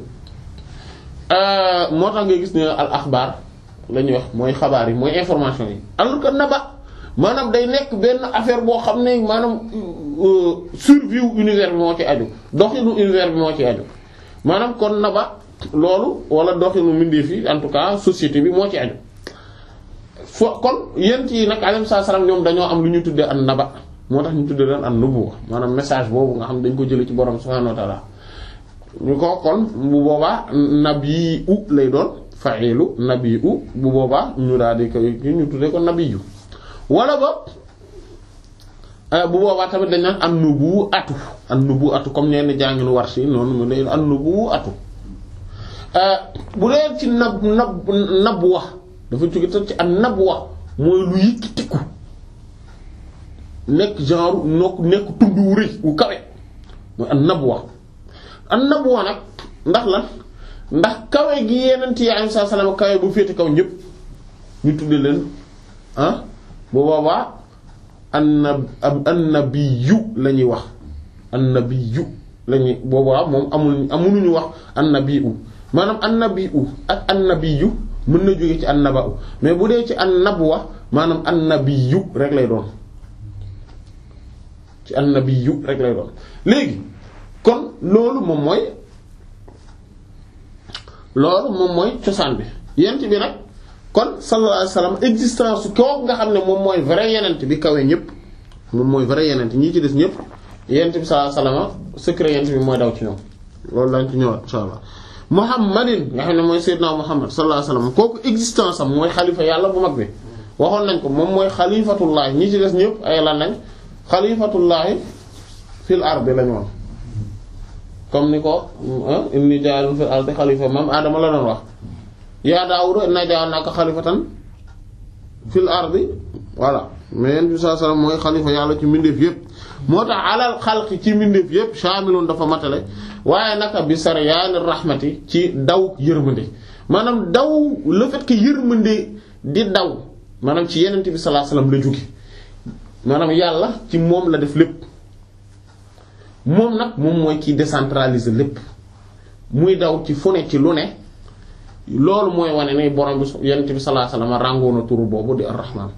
moo tax ngay gis ne al axbaar la ñuy wax mooy xabaar yi mooy information yi alors que naba maanaam day nekk benn affaire boo xam ne maanaam survie univers bi moo ci aju doxinu univers bi moo ci aju maanaam kon naba loolu wala doxinu mbindeef yi en tout cas société bi moo ci aju fo kon yent yi nag alayhi salaam ñoom dañoo am lu ñu tuddee an naba moo tax ñu tuddee leen an nubuwa maanaam message boobu nga xam dañ ko jëlee ci borom subhaanahu wa ta'ala ñu ko kon bu boobaa nabi u lay doon fa'ilu nabi u bu boobaa ñu daal di koy ñu tuddee ko nabi yu wala ba bu boobaa tamit dañ naan an nubu atu an nubu atu comme ñenn jànginu war si noonu mu ne an nubu atu bu dee ci nab nab nabwa dafa jóge tam ci an nabwa mooy lu yëkkatiku nekk genre noo nekk tund wu rëy wu kawe mooy an nabwa an nabwa nag ndax lan ndax kawe gi yeneen yi alayhi salaam kawe bu féete kaw ñëpp ñu tudde leen ah bu boobaa an annabiyyu la ñuy wax annabiyyu la ñuy boobaa moom amul amuñu wax annabiyu maanaam annabiyu ak annabiyyu mën na jóge ci annaba'u mais bu dee ci annabwa maanaam annabiyyu rek lay doon ci annabiyyu rek lay doon léegi kon loolu moom mooy loolu moom mooy cosaan bi yent bi nag kon sallallahu alayhi wasallam existence su kooku nga xam ne moom mooy vrai yenent bi kawe ñëpp moom mooy vrai yenent ñi ci des ñëpp yenent bi sallallahu alayhi wasallam secret yenent bi mooy daw ci ñoom loolu lañ ci ñëwaat insha allah muhammadin nga xam ne mooy sayyidna muhammad sallallahu alayhi wasallam kooku existence am mooy xalifa yàlla bu mag bi waxoon nañ ko moom mooy xalifatullahi ñi ci des ñëpp ay lan lañ xalifatullahi fil ardi lañu woon comme ni ko inni ja'ilun fil ardi xalifa mam Adama la doon wax yaa Daawuda inna ja'alnaaka xalifatan fil ardi voilà mais yéen bi sallallahu alayhi wasallam mooy xalifa yàlla ci mbindeef yépp moo tax alal xalqi ci mbindeef yépp shaamilun dafa matale waaye naka bi saryaani rahmati ci daw yërmande maanaam daw le fait que yërmande di daw maanaam ci yenent bi sallallahu alayhi wasallam la jóge maanaam yàlla ci moom la def lépp moom nag moom mooy kiy décentraliser lépp muy daw ci fu ne ci lu ne loolu mooy wane ne borom bi yenent bi sallallahu alayhi wasallam ràngoo na turu boobu di ar-Rahman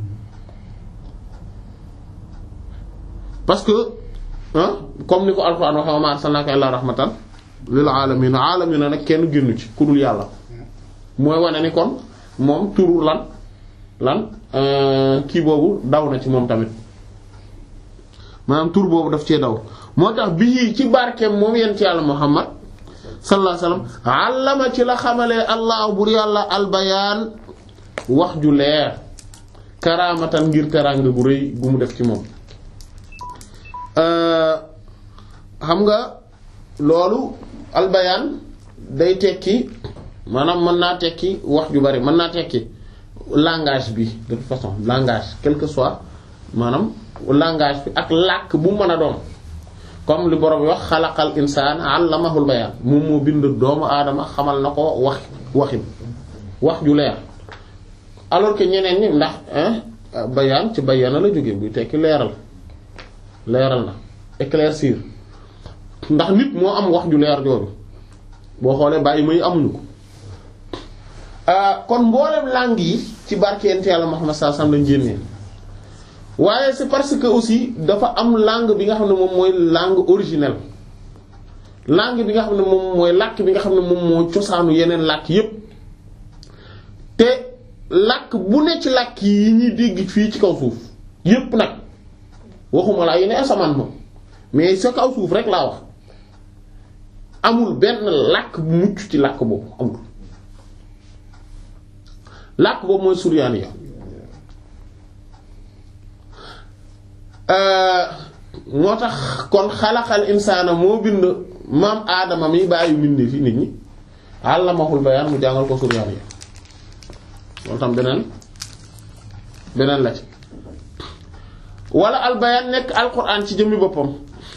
parce que ah comme ni ko Alxuraan waxe wa maa arsalnaaka illaa rahmatan lil aalamiin aalamiin nag kenn génnu ci ku dul yàlla mooy wane ni kon moom turu lan lan kii boobu daw na ci moom tamit maanaam tur boobu daf cee daw moo tax bii ci barkeem moom yent yàlla Muhammad sallallahu alayhi wasallam allama ci la xamalee allah bur yàlla albayaan wax ju leer karaamatan ngir teraanga gu rëy gu mu def ci moom xam nga loolu albayaan day tekki maanaam mën naa tekki wax ju bari mën naa tekki langage bi de toute façon langage quel que soit maanaam langage bi ak làkk bu mën a doon comme li borom bi wax xalaqal insaan allamahul bayaan moom moo bind doomu aadama xamal na ko wax waxin wax ju leer alors que ñeneen ñi ndax bayaan ci bayaana la jóge buy tekki leeral leeral na éclaircir ndax nit moo am wax ju leer jooju boo xoolee bàyyi may amuñu ko kon mboolem langue yi ci barkeente yàlla Muhammad sallallahu alayhi wasallam lañ génnee waaye c'est parce que aussi dafa am langue bi nga xam ne moom mooy langue originelle langue bi nga xam ne moom mooy làkk bi nga xam ne moom moo cosaanu yeneen làkk yépp te làkk bu ne ci làkk yi ñuy dégg fii ci kaw suuf yépp nag waxuma laa yi ne asamaan moom mais sa kaw suuf rek laa wax amul benn làkk bu mucc ci làkk boobu amul làkk boobu mooy suryaani ya moo tax kon xalaqal insaana moo bind maam aadama mi bàyyi bindi fi nit ñi allamahul bayaan mu jàngal ko suryaani ya loolu tam beneen beneen la ci wala al bayaan nekk alquran ci jëmmi boppam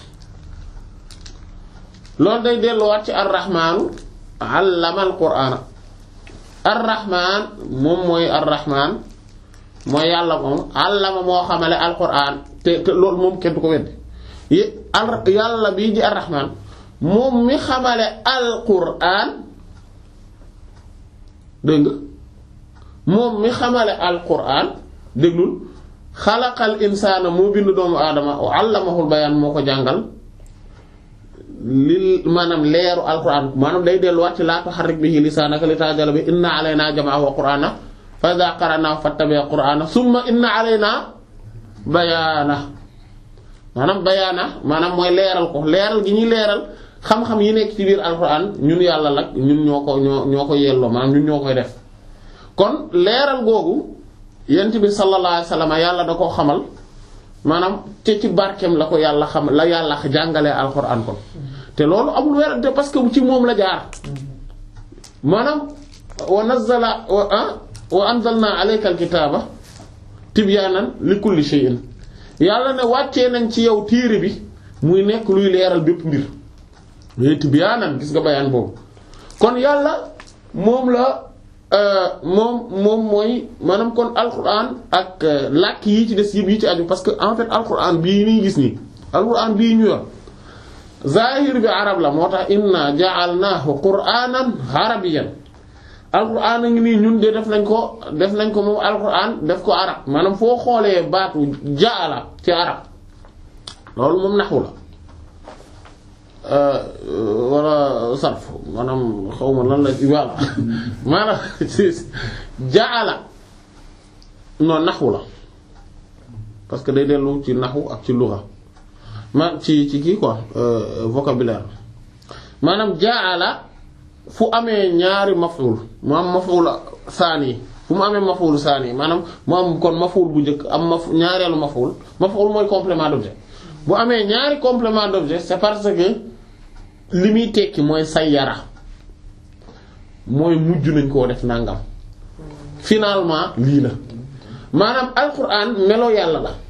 loolu day delluwaat ci ar-rahmaanu allama al-qur'aana ar-rahmaan moom mooy ar-rahmaan mooy yàlla moom allama moo xamale al-qur'aan te te loolu moom kenn du ko weddi yàlla bii di ar-rahmaan moom mi xamale al-qur'aan dégg nga moom mi xamale al-qur'aan déglul xalaqal insaana moo bind doomu aadama wa allamahul bayaan moo ko jàngal li maanaam leeru alquran maanaam day delluwaat ci laa tuharrik bihi lisaanaka lita'jala bihi inna alaynaa jam'ahu wa qur'aanahu fa idha qara'nahu fattabi' qur'ana thumma inna alayna bayaana maanaam bayaana maanaam mooy leeral ko leeral gi ñuy leeral xam-xam yi nekk ci biir alquran ñun yàlla lag ñun ñoo ko ñoo ñoo ko yelloo maanaam ñun ñoo koy def kon leeral googu yent bi sallallahu alayhi wasallam yàlla da koo xamal maanaam te ci barkeem la ko yàlla xam la yàlla jàngalee alquran kon te loolu amul werante parce que ci moom la jaar maanaam wa nazzala wa anzalna alayka alkitaba tibyaanan li kulli shay'in yàlla ne wàccee nañ ci yow téere bi muy nekk luy leeral bépp mbir mais tibyaanan gis nga bayaan boobu kon yàlla moom la moom moom mooy maanaam kon alquran ak làkk yi ci des yëpp yi ci aju parce que en fait alquran bii nii gis nii alquran bii ñu yor zahir bi arab la moo tax inna ja'alnahu qur'anan arabiyyan alquran a ngi nii ñun de def nañ ko def nañ ko moom alquran def ko arab maanaam foo xoolee baatu ja'ala ci arab loolu moom naxwu la wala sarf maanaam xaw ma lan la voilà maanaam ja'ala non naxwu la parce que day dellu ci naxwu ak ci lugha ma ci ci kii quoi vocabulaire maanaam ja'ala fu amee ñaari maf'ul mu am maf'ul saani fu mu amee maf'ul saani maanaam mu am kon maf'ul bu njëkk am maf ñaareelu maf'ul maf'ul mooy complément d'objet bu amee ñaari complément d'objet c'est parce que li muy tekki mooy sayyara mooy mujj nañ koo def nangam finalement lii la maanaam alquran melo yàlla la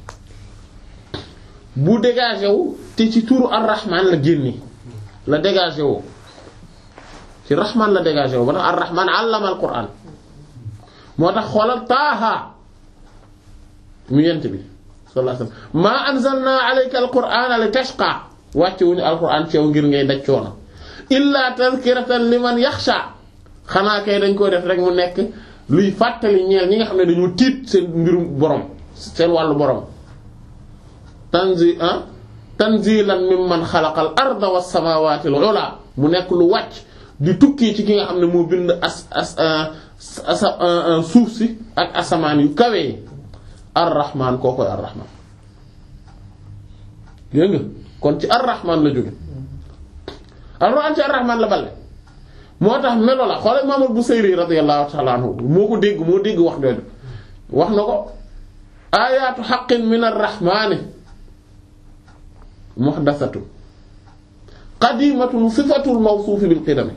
bu dégagé wu te ci turu ar-rahman la génni la dégagé wu ci rahman la dégagé wu ba tax ar-rahman allama al-quran moo tax xoolal taaha mu yent bi sallallahu alayhi wasallam ma anzalna alayka al-qur'ana li tashqa wàcce wuñu alquran ci yow ngir ngay daj coono illa tazkiratan liman yaxsha xanaa kay dañ koy def rek mu nekk luy fàttali ñeel ñi nga xam ne dañoo tiit seen mbirum borom seen wàllu borom tanzi ah tanzilan mimman xalaqal arda was samawati al ula mu nekk lu wàcc di tukki ci ki nga xam ne moo bind as as as suuf si ak asamaan yu kawe yi ar-rahman koo koy ar-rahman dégg nga kon ci ar-rahman la jóge alquran ci ar-rahman la bale moo tax melo la xoolal Imaam al-Busayri radiyallahu ta'ala anhu moo ko dégg moo dégg wax jooju wax na ko ayatu haqqin min ar-rahmani muhdathatu qadimatun sifatul mawsuuf bil qidami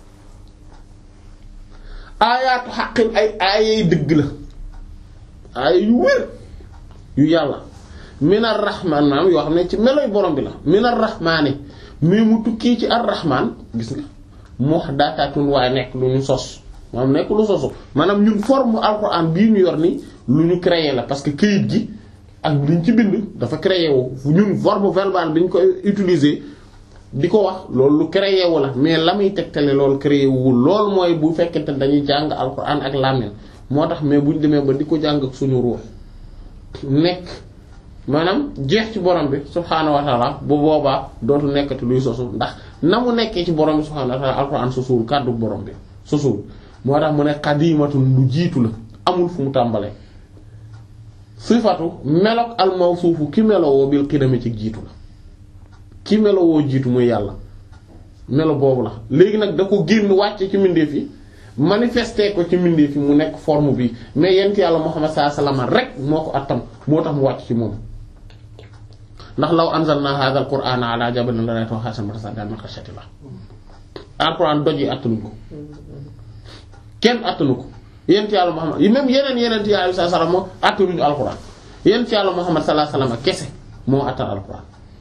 ayatu haqqin ay ayay dëgg la ay yu wér yu yàlla minar rahman naam yoo xam ne ci meloy borom bi la minar rahmaani mais mu tukkii ci ar-rahman gis nga muhdathatun waaye nekk lu ñu sos maanaam nekk lu sosu maanaam ñun forme alquran bii ñu yor ni lu ñu créé la parce que këyit gi ak liñ ci bind dafa créé wu ñun forme verbale bi ñu koy utiliser di ko wax loolu lu créé wu la mais la muy tegtale loolu créé wul loolu mooy bu fekkente dañuy jàng alquran ak làmmiñ moo tax mais buñ demee ba di ko jàng ak suñu ruux nekk maanaam jeex ci borom bi subhaanahu wa ta'ala bu boobaa dootu nekkati luy sosu ndax na mu nekkee ci borom bi subhaanahu wa ta'ala alquran sosuwul kàddu borom bi sosuwul moo tax mu ne qadimatun lu jiitu la amul fu mu tàmbalee sifatu melok al mawsuufu ki melowoo bil qidami ci jiitu la ki melowoo jiitu muy yàlla melo boobu la léegi nag da ko génn wàcce ci mbindeef yi manifesté ko ci mbindeef yi mu nekk forme bi mais yent yàlla Muhammad sallallahu alayhi wasallam rek moo ko attam moo tax mu wàcc ci moom ndax law anzalna hadha al-qur'ana ala jabalin la ra'aytahu khashi'an mutasaddian min khashyatillah alquran doj yi attanuñ ko kenn attanu ko yent yàlla Muhammad yi même yeneen yeneen yàlla sallallahu alayhi wasallam moo attanuñu alquran yent yàlla Muhammad sallallahu alayhi wasallam kese moo attan alquran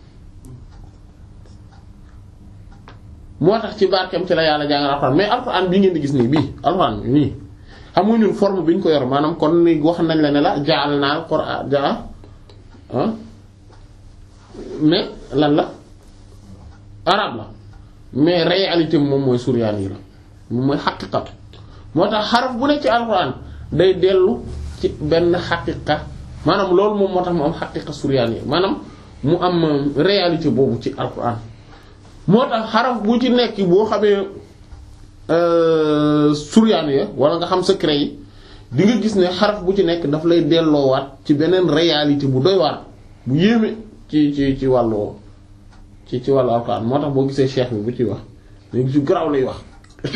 moo tax ci barkeem ci la yàlla jàngal alquran mais alquran bii ngeen di gis nii bii alquran nii xam nga ñun forme bi ñu ko yor maanaam kon ni wax nañ la ne la ja'alna al-qur'an ja ah mais lan la arabe la mais réalité moom mooy suryaani yi la moom mooy xaqiqatu moo tax xaraf bu nekk ci alquran day dellu ci benn xaqiqa maanaam loolu moom moo tax mu am xaqiqa suryaani yi maanaam mu am réalité boobu ci alquran moo tax xaraf bu ci nekk boo xamee suryaani ya wala nga xam secret yi di nga gis ne xaraf bu ci nekk daf lay delloowaat ci beneen réalité bu doy waar bu yéeme ci ci ci wàllu ci ci wàllu alxuraan. moo tax boo gisee cheikh bi bu ciy wax léegi ci garaaw lay wax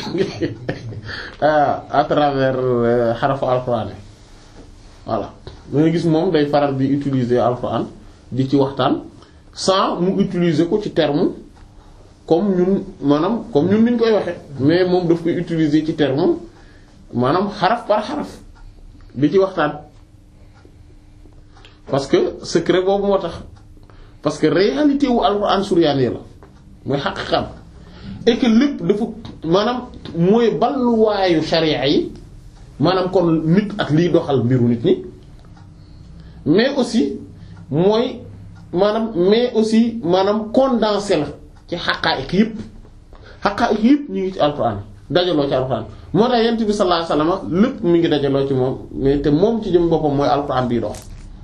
à travers xarafu alxuraan voilà da nga gis moom day faral di utiliser alxuraan di ci waxtaan sans mu utiliser ko ci terme comme ñun maanaam comme ñun niñ koy waxe mais moom daf koy utiliser ci terme maanaam xaraf par xaraf di ci waxtaan parce que secret boobu moo tax parce que réalité wu alxuraan suryaani la mooy xaqiiqam et que lépp dafa maanaam mooy balluwaayu sharia yi maanaam kon nit ak liy doxal mbiru nit ñi mais aussi mooy maanaam mais aussi maanaam condensé la ci xaqaa'iq yëpp xaqaa'iq yëpp ñu ngi ci alxuraan dajaloo ci alxuraan moo tax yent bi sallallahu alayhi wasallam lépp mi ngi dajaloo ci moom mais te moom ci jëm boppam mooy alxuraan bi dox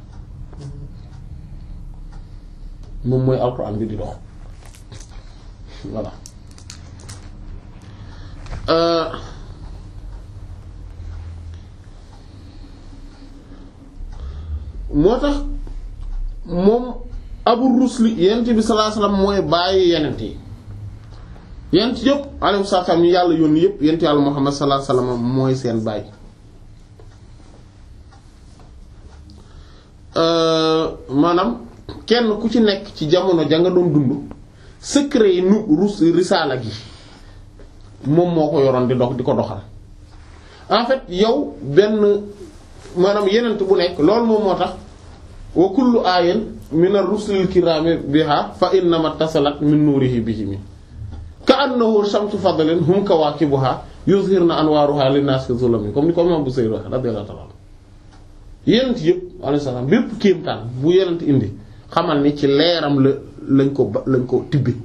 moom mooy alxuraan bi di dox voilà euh moo tax moom Abu Rusli yent bi sallallahu alayhi wasallam mooy bàyyi yenent yi yent yëpp alayhi salaam ñu yàlla yónni yëpp yent yàlla Muhammad sallallahu alayhi wasallam mooy seen bàyyi maanaam kenn ku ci nekk ci jamono ja nga doon dund secret yi nu rus risaala gi moom moo ko yoroon di dox di ko doxal en fait yow benn maanaam yenent bu nekk loolu moom moo tax wa kullu ayin min ar-rusulil kirami biha fa innama tasalat min nurihi bihimi ka annahu shamsu fadlin hum kawakibuha yuzhirna anwaruha linnas fi zulami comme ni ko imam Busayri wax radiyallahu ta'ala yenent yëpp alayhi salaam bépp kéemtaan bu yenent indi xamal ni ci leeram la lañ ko ba lañ ko tibbi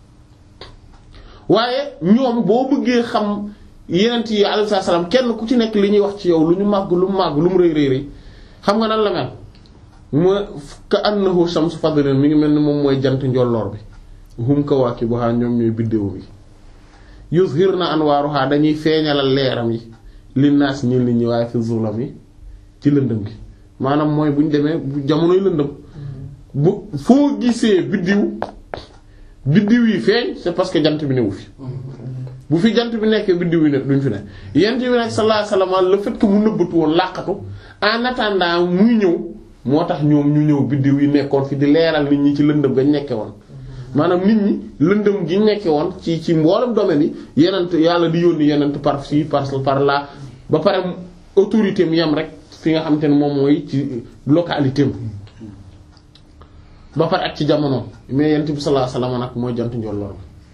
waaye ñoom boo bëggee xam yenent yi alayhi salaam kenn ku ci nekk li ñuy wax ci yow lu ñu màgg lu mu màgg lu mu rëy rëy rëy xam nga nan la mel mooy ka annahu shamsu fadlin mi ngi mel ni moom mooy jant njolloor bi hum kawaakibuha ñoom ñooy biddéew bi yuzhirna anwaruha dañuy feeñalal leeram yi linnaas ñi nit ñi waaye fi zulam yi ci lëndëm gi maanaam mooy bu ñu demee bu jamonoy lëndëm bu foo gisee biddiw biddiw yi feeñ c'est parce que jant bi newu fi bu fi jant bi nekkee biddiw yi ne duñ fi ne yent bi nag sallallahu alayhi wasallam le fait que mu nëbbatu woon làqatu en attendant muy ñëw moo tax ñoom ñu ñëw biddiw yi nekkoon fi di leeral nit ñi ci lëndëm gañ nekke woon maanaam nit ñi lëndëm gi nekke woon ci ci mboolem domaine yi yenent yàlla di yónni yenent par ci par par là ba pare autorité am yam rek fi nga xamante ne moom mooy ci localité am ba pare ak ci jamono mais yent bi sallallahu alayhi wasallam nag mooy jant njolloor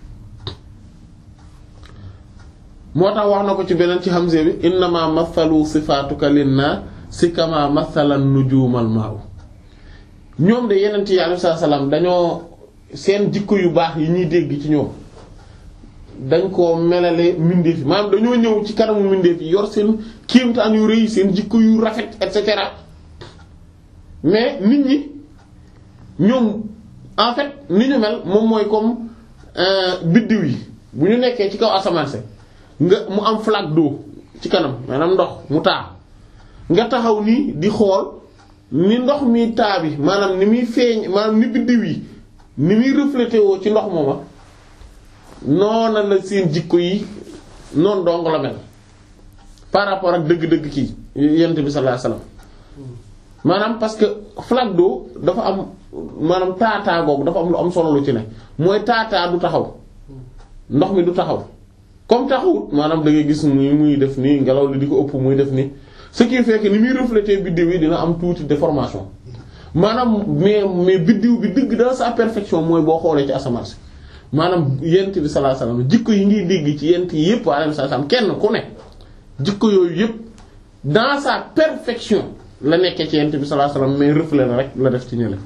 moo tax wax na ko ci beneen ci Hamza bi innama mathalu sifatuka linna si kama mathalan nujumal ma'u ñoom de yenent yi alayhi salaam dañoo seen jikko yu baax yi ñuy dégg ci ñoom dañ ko melale mbindeef yi maanaam dañoo ñëw ci kanamu mbindeef yi yor seen kéemtaan yu rëy seen jikko yu rafet et cetera mais nit ñi ñoom en fait ni ñu mel moom mooy comme biddiw yi bu ñu nekkee ci kaw asamaan se nga mu am flaque d'eau ci kanam maanaam ndox mu taa nga taxaw nii di xool ni ndox mi taa bi maanaam ni muy feeñ maanaam ni biddiw yi ni muy reflété woo ci ndox mooma noona la seen jikko yi noonu dong la mel par rapport ak dëgg-dëgg kii yent bi sallallahu alayhi wasallam maanaam parce que flaque d'eau dafa am maanaam taataa googu dafa am lu am solo lu ci ne mooy taataa du taxaw ndox mi du taxaw comme taxawut maanaam da ngay gis muy muy def nii ngelaw li di ko ëpp muy def nii ce qui fait que ni muy refléter biddiw yi dina am tuuti déformation maanaam mais mais biddiw bi dëgg dans sa perfection mooy boo xoolee ci asamaan si maanaam yent bi sallallahu alayhi wasallam jikko yi ngiy dégg ci yent yi yëpp alayhi salaam kenn ku ne jikko yooyu yëpp dans sa perfection la nekkee ci yent bi sallallahu alayhi wasallam mais reflet la rek la def ci ñële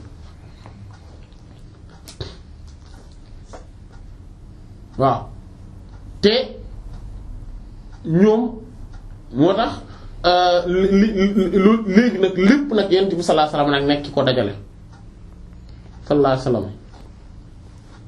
waaw te ñoom moo tax li léegi nag lépp nag yent bi sallallahu alayhi wasallam nag nekk ko dajale sallallahu alayhi wasallam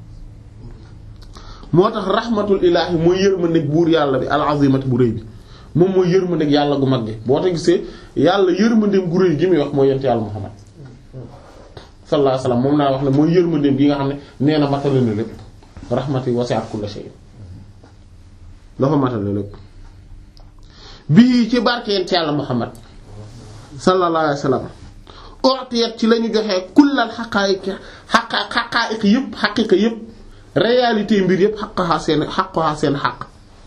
moo tax rahmatul ilaahi mooy yërmande buur yàlla bi al-azimati bu rëy bi moom mooy yërmandeeg yàlla gu mag gi boo ta gisee yàlla yërmandeem gu rëy gi muy wax mooy yent yàlla Muhammad sallallahu alayhi wasallam moom naa wax ne mooy yërmandeem gi nga xam ne nee na matale na lépp rahmati wasi'at kulla shay dafa matale lépp bii ci barke yent yàlla Muhammad sallallahu alayhi wasallam ortiyat ci la ñu joxee kullal xaqaayiq xaqa xaqaayiq yëpp xaqiiqa yëpp réalité mbir yëpp xaqaha seen xaqaha seen xaq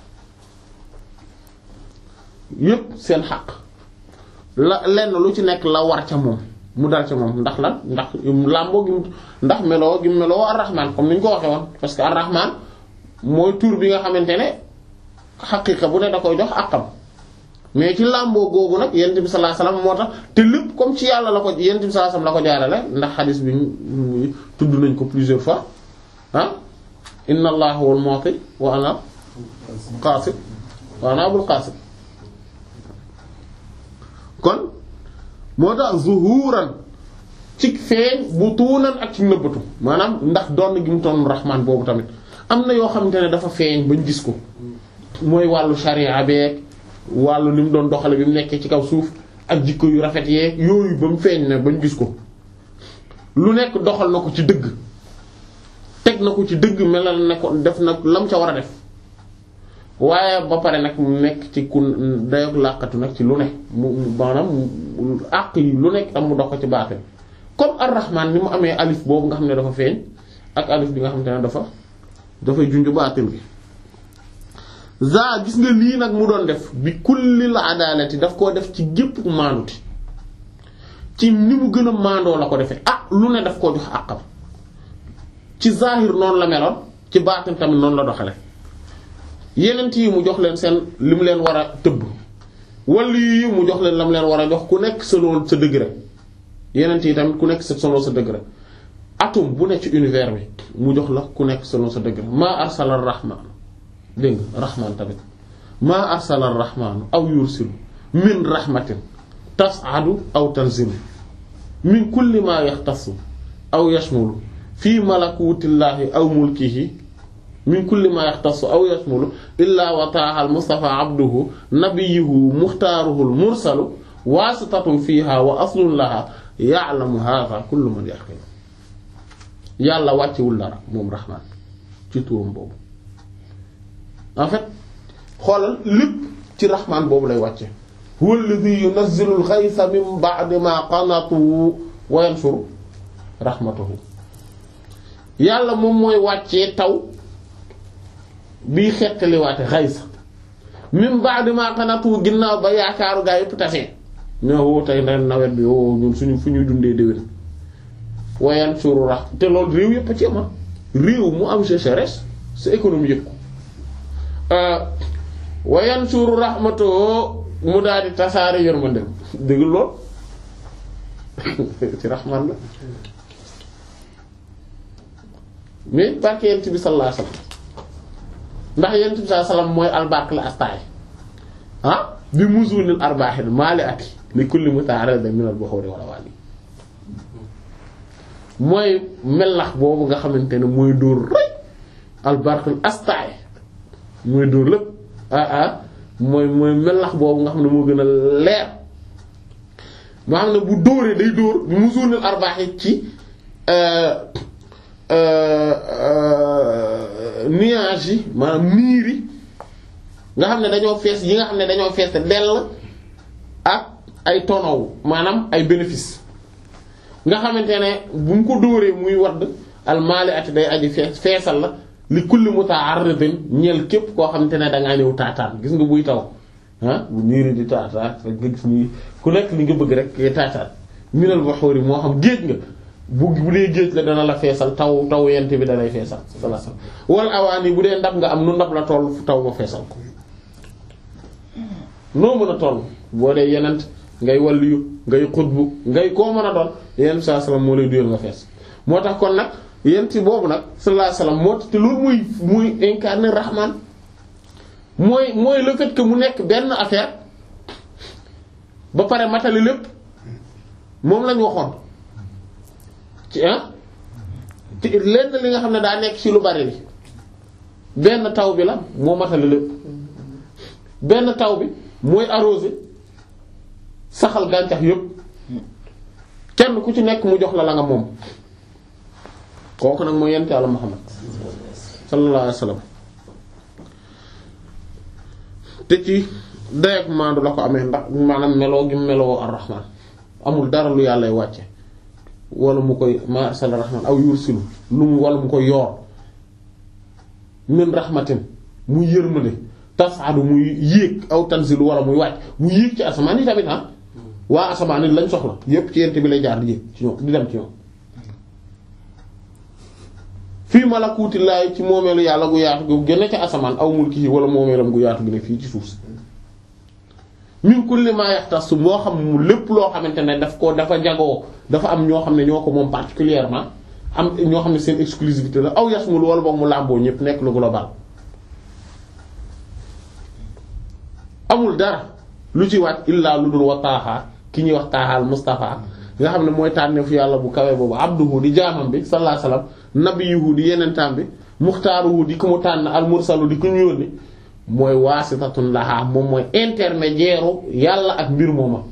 yëpp seen xaq la lenn lu ci nekk la war ca moom mu dal ca moom ndax lan ndax làmboo gi ndax meloo gi meloo ar-Rahman comme ni ñu ko waxee woon parce que ar-Rahman mooy tur bi nga xamante ne xaqiiqa bu ne da koy jox àqam mais ci làmboo googu nag yonent bi sallallahu alayhi wasallam moo tax te lépp comme ci yàlla la ko yonent bi sallallahu alayhi wasallam la ko jaarale ndax xadis bi tudd nañ ko plusieurs fois ah inna allaha huwal mu'ti wa ana qasim wa ana abul qasim kon moo tax zuhuran ci feeñ butuunan ak ci nëbbatu maanaam ndax doon gi mu toon rahman boobu tamit am na yoo xamante ne dafa feeñ bañ gis ko mooy wàllu sharia beek wàllu li mu doon doxale bi mu nekkee ci kaw suuf ak jikko yu rafet yeeg yooyu ba mu feeñ ne bañ gis ko lu nekk doxal na ko ci dëgg teg na ko ci dëgg melal ne ko def na lam ca war a def waaye ba pare nag mu nekk ci ku dayoog làqatu nag ci lu ne mu maanaam àq yi lu nekk am mu dox ko ci baatin comme ar-Rahman ni mu amee alif boobu nga xam ne dafa feeñ ak alif bi nga xam ne dafa dafay junju baatin bi za gis nga lii nag mu doon def bi kullil adalati daf koo def ci gépp maanuti ci ni mu gën a maandoo la ko defee ah lu ne daf koo jox àqam ci zahir noonu la meloon ci baatin tamit noonu la doxale yeneen yi mu jox leen seen li mu leen war a tëbb wala yi mu jox leen la mu leen war a jox ku nekk selon sa degré yeneen yi tamit ku nekk selon sa degré atome bu nekk ci univers bi mu jox la ku nekk selon sa degré maa arsala rahman dégg nga rahman tamit maa arsala rahman aw yursilu min rahmatin tas'adu aw tanzilu min kulli ma yaxtassu aw yashmulu fii malakutillahi aw mulkihi min kulli ma yaxtassu aw yashmulu illa wa ta'al mustafa abduhu nabiyuhu muxtaaruhul mursalu waasitatun fiha wa aslun laha ya'lamu hadha kullu man yaqil yàlla wàccewul dara moom rahman ci turam boobu en fait xoolal lépp ci rahman boobu lay wàcce huwa alladhi yunazzilu al-ghaytha min ba'di ma qanatu wa yanshuru rahmatahu yàlla moom mooy wàccee taw bii xettaliwaate xaysa min ba'di ma qanatu ginnaaw ba yaakaaru gaa yëpp tase ñoo woo tey ren nawet bi woo ñun suñu fu ñuy dundee déwén wayan suru rax te loolu réew yëpp a ci ama réew mu am sécheresse sa économie yëpp wayan suru rahmatoo mu daal di tasaare yërmande dëgg lool ci rahman la mais barke yent bi sallallahu alayhi wasallam ndax yent bi sallallahu alayhi wasallam mooy albaq la astaay ah bi muzunil arbaaxil maali ati li kulli muta'arrid min al-bukhuri wala wali mooy melax boobu nga xamante ne mooy dóor rek albarqul astaay mooy dóor lépp ah ah mooy mooy melax boobu nga xam ne moo gën a leer moo xam ne bu dóoree day dóor bi muzunil arbaaxil ci nuages yi maanaam niir yi nga xam ne dañoo fees yi nga xam ne dañoo fees dell ak ay tonow maanaam ay bénéfice nga xamante ne bu mu ko dóoree muy wadd almaali ati day aji fees feesal la li kulli muta'arridin ñeel képp koo xamante ne dangaa ñëw taataan gis nga buy taw ah bu niiri di taataan nga gis ni ku nekk li nga bëgg rek taataan minal buhuri moo xam géej nga bu bu dee géej la dana la feesal taw taw yent bi danay feesal sallallahu wal awaani bu dee ndab nga am nu ndab la toll fu taw ba feesal ko noo mën a toll boo dee yenent ngay waliyu ngay xutbu ngay koo mën a doon yenent sallallahu alayhi wasallam moo lay duyal nga fees moo tax kon nag yent boobu nag sallallahu alayhi wasallam moo tax te loolu muy muy incarner rahman mooy mooy le fait que mu nekk benn affaire ba pare matali lépp moom lañ waxoon ci ah ci lenn li nga xam ne daa nekk ci lu bari li benn taw bi la moo matali lépp benn taw bi mooy arroser saxal gàncax yépp kenn ku ci nekk mu jox la la nga moom kooku nag mooy yent Yàlla Muhammad sallallahu alayhi wasallam te ci dayak maandu la ko amee ndax maanaam meloo gi meloo ar-Rahman amul dara lu yàllay wàcce wala mu koy ma arsala rahman aw yursilu lu mu wala mu koy yoor min rahmatin muy yërmande tasadu muy yéeg aw tanzilu wala muy wàcc mu yéeg ci asamaan yi tamit ah waa asamaan yi lañ soxla yépp ci yent bi lay jaar di yéeg ci ñoom di dem ci ñoom fii malakutillaahi ci moomeelu yàlla gu yaatu gu gën a ca asamaan aw mulki wala moomeelam gu yaatu gi ne fii ci suuf si min kulli ma yaxtas moo xam mu lépp loo xamante ne daf ko dafa jagoo dafa am ñoo xam ne ñoo ko moom particulièrement am ñoo xam ne seen exclusivité la aw yasmul wala boog mu làmboo ñëpp nekk lu global amul dara lu ci wàcc illaa lu dul wa taaxaa ki ñuy wax taaxaal Mustafa nga xam ne mooy tànneefu yàlla bu kawe boobu abduhu di jaamam bi sallallahu alayhi wasallam nabiyuhu di yenentaam bi muxtaaruhu di ku mu tànn al mursalu di ku ñu yónni mooy waasitatun laha moom mooy intermédiaire yàlla ak mbir mooma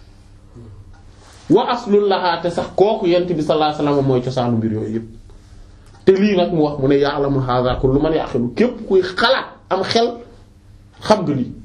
wa aslul laha te sax kooku yent bi sallallahu alayhi wasallam mooy cosaanu mbir yooyu yëpp te lii nag mu wax mu ne ya'lamu hadha kullu man yaqilu képp kuy xalaat am xel xam nga lii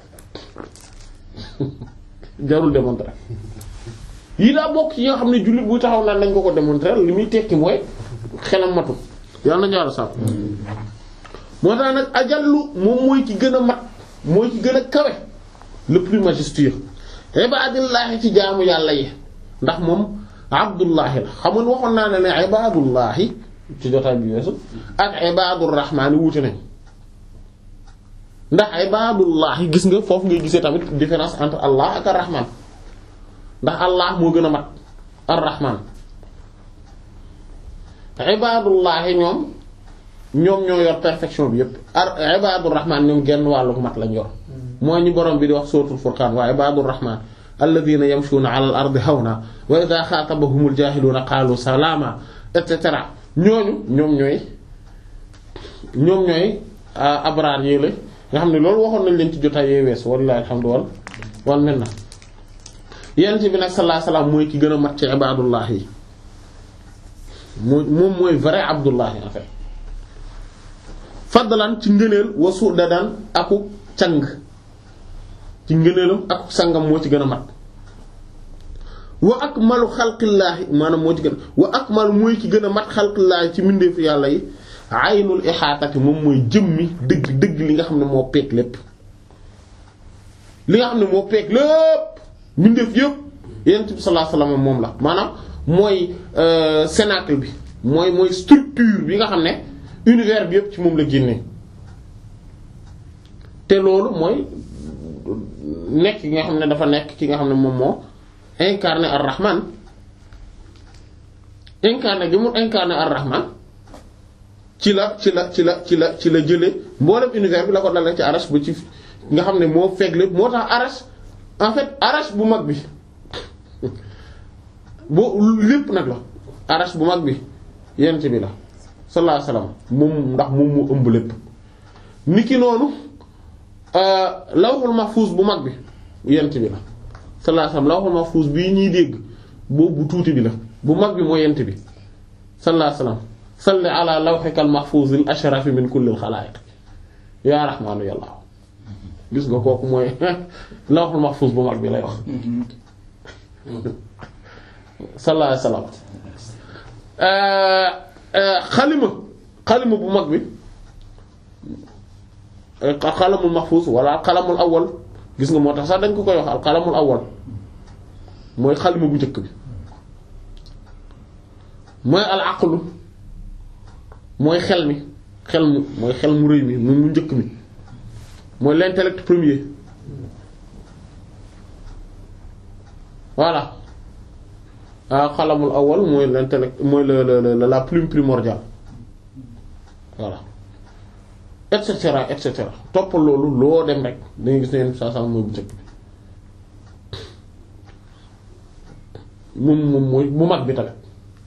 jarul démontrer yii daa bokk yi nga xam ne jullit buy taxaw naan nañ ko ko démontrer li muy tekki mooy xelam matu yàlla na ñaara sax moo tax nag ajallu moom mooy ci gën a mat mooy ci gën a kawe le plus majestueux ibadillahi ci jaamu yàlla yi ndax moom abdullahi la xamul waxoon naa ne ne ibadullahi ci jotaay bi weesu ak ibadur rahmaani wuute nañ ndax ibadullahi gis nga foofu ngay gisee tamit différence entre allah ak ar-rahman ndax allah moo gën a mat ar-rahman ibadullahi ñoom ñoom ñoo yor perfection bi yépp ar ibadur rahman ñoom genn wàllu mat lañ yor mooy ñu borom bi di wax suratul furqan wa ibadur rahman alladhina yamshuna ala al ardi hawna wa idha khatabahumul jahiluna qalu salama et cetera ñooñu ñoom ñooy ñoom ñooy abraar yéele nga xam ne loolu waxoon nañ leen ci jotaay yee wees wallahi alhamdu wal wal minna yent bi nag sallallahu alayhi wasallam mooy ki gën a mat ci ibadullah yi moo moom mooy vrai abdullah en fait fadlan ci ngëneel wasu dadan aku càng ci ngëneelam aku sangam moo ci gën a mat wa akmalu xalqillaahi maanaam moo ci gën wa akmalu mooy ci gën a mat xalqillaahi ci mbindeefu yàlla yi aynul ihaatati moom mooy jëmmi dëgg dëgg li nga xam ne moo peeg lépp li nga xam ne moo peeg lépp mbindeef yëpp yonent bi sallallahu alayhi wasallam moom la maanaam mooy cénacle bi mooy mooy structure bi nga xam ne univers bi yëpp ci moom la génnee te loolu mooy nekk ki nga xam ne dafa nekk ki nga xam ne moom moo incarné ar-Rahman incarné gi mu incarné ar-Rahman ci la ci la ci la ci la ci la jëlee mboolem univers bi la ko dalee ci Arash ba ci nga xam ne moo fekk lépp moo tax Arash en fait Arash bu mag bi boo lépp nag la Arash bu mag bi yent bi la sallallahu alayhi wasallam moom ndax moom moo ëmb lépp niki noonu lawhul mahfuz bu mag bi yent bi la sallallahu alayhi wasallam lawhul mahfuz bii ñuy dégg boobu bu tuuti bi la bu mag bi moo yent bi sallallahu alayhi wasallam salli ala lawhikal mahfuzil ashrafi min kullil xalaa'iq yaa rahmaanu yàlla gis nga kooku mooy lawhul mahfuz bu mag bi lay wax sallallahu alayhi wasallam xalima xalima bu mag bi xalamul mahfuz wala xalamul awwal gis nga moo tax sax dañ ko koy wax al xalamul awwal mooy xalima bu njëkk bi mooy al aqlu mooy xel mi xel mu mooy xel mu rëy mi mu mu njëkk mi mooy l'intellect premier voilà ah xalamul awwal mooy l'intellect mooy la la la plume primordiale voilà et cetera et cetera topp loolu loo dem rek dañuy gis ne saa saa mooy bu njëkk bi moom moom mooy bu mag bi tamit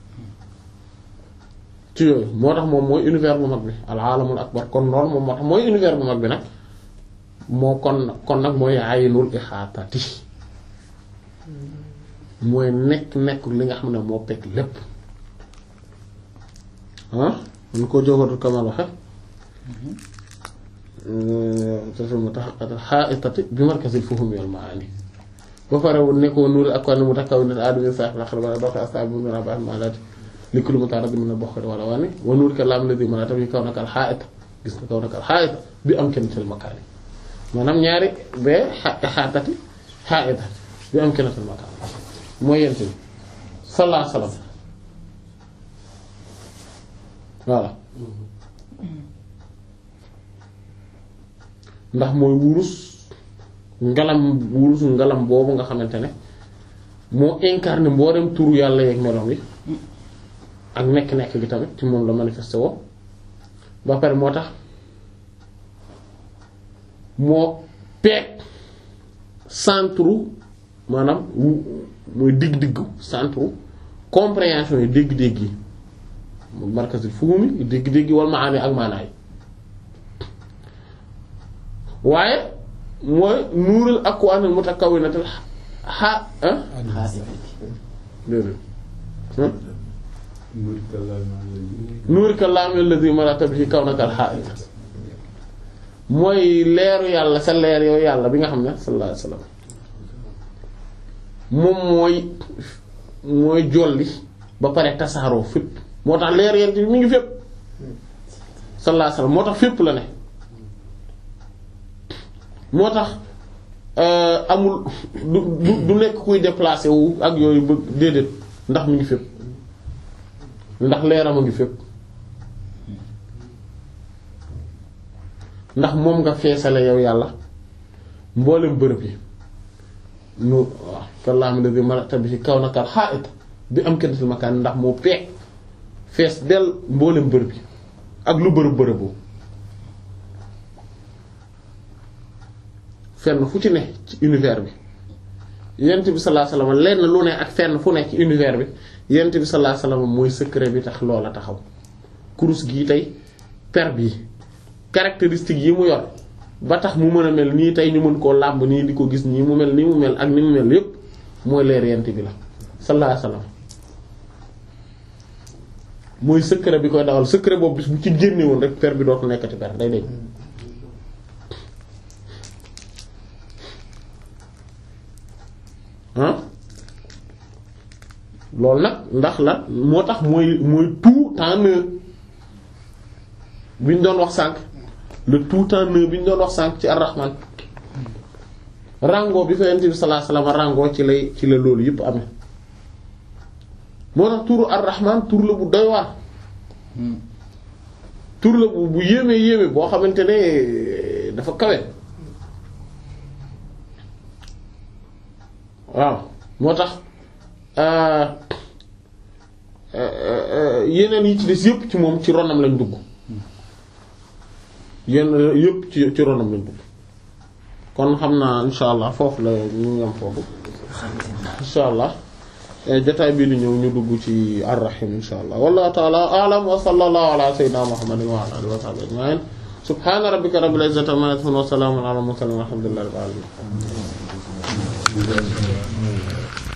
ci yooyu moo tax moom mooy univers bu mag bi al alamul akbar kon loolu moom moo tax mooy univers bu mag bi nag moo kon kon nag mooy aynul ixaatati mooy nekk nekk li nga xam ne moo pekk lépp ah mun ko joxatu kamal waxe tasuma taxaqatal xaaitati bi markazil fuhumi wal maani ba pare nekkoo nuuri ak kon mu taxaw nit aadami saaf la xel wala doxe astab bu mira baax malati likul mutarad min al-bukhari wala wani wa nuuri ka lam ladhi mana tabi kaw nakal xaaita gis nga kaw nakal xaaita bi am kenn tel makaani maanaam ñaari be xaatati xaaita bi am kenn tel makaani mooy yent bi sallallahu alayhi wasallam voilà ndax mooy wurus ngalam wurus ngalam boobu nga xamante ne moo incarné mboolem turu yàlla yeeg meloom yi ak nekk-nekk gi tamit ci moom la manifesté woo ba pare moo tax moo peeg centre maanaam mooy digg-diggu centre compréhension yi dégg-dégg yi markazul fuhumi dégg-dégg yi wal maani ak maanaay waaye mooy nuurul akwaanil mutakawwinatil xa ah nuuri kalaami allazi malata bihi kawnakal xaa'it mooy leeru yàlla sa leer yow yàlla bi nga xam ne sallallahu alayhi wasallam moom mooy mooy jolli ba pare tasaaroo fépp moo tax leer yent bi mi ngi fépp sallallahu alayhi wasallam moo tax fépp la ne moo tax amul du du du nekk kuy déplacé wu ak yooyu bëgg déedéet ndax mi ngi fépp ndax leeram a ngi fépp ndax moom nga feesale yow yàlla mboolem bërëb yi nu waaw kàllaama la bi malata bi ci kaw nakal xaa'it bi am kenn si makaan ndax moo peeg fees del mboolem bërëb yi ak lu bërëb bërëboo fenn fu ci ne ci univers bi yent bi sallallahu alayhi wasallam lenn lu ne ak fenn fu ne ci univers bi yent bi sallallahu alayhi wasallam mooy secret bi tax loola taxaw kurus gii tey per bi caractéristiques yi mu yor ba tax mu mën a mel nii tey ñu mën koo làmb nii di ko gis nii mu mel nii mu mel ak ni mu mel yépp mooy leer yent bi la sallallahu alayhi wasallam mooy secret bi koy dawal secret boobu bis bu ci génne woon rek per bi dootu nekkati per day deñ ah loolu nag ndax la moo tax mooy mooy tout en un bi ñu doon wax sànq le tout en un bi ñu doon wax sànq ci ar-Rahman rango bi fa Yonent bi sallallahu alayhi wasallam rango ci lay ci la loolu yëpp amee moo tax turu ar-Rahman tur la bu doy waar tur la bu bu yéeme yéeme boo xamante ne dafa kawe waaw moo tax yeneen yi ci des yëpp ci moom ci ronam lañ dugg yenn yëpp ci ci ronam lañ dugg kon xam naa insha allah foofu la ñu yam foofu insha allah jotaay bii di ñëw ñu dugg ci ar-Rahim insha allah wallahu ta'ala a'lam wa sallallahu ala sayyidina muhammadin wa ala alihi wa sahbihi ajma'in subhana rabbika rabbil izzati amma yasifun wa salamun ala al mursalin walhamdulillahi rabbil alamin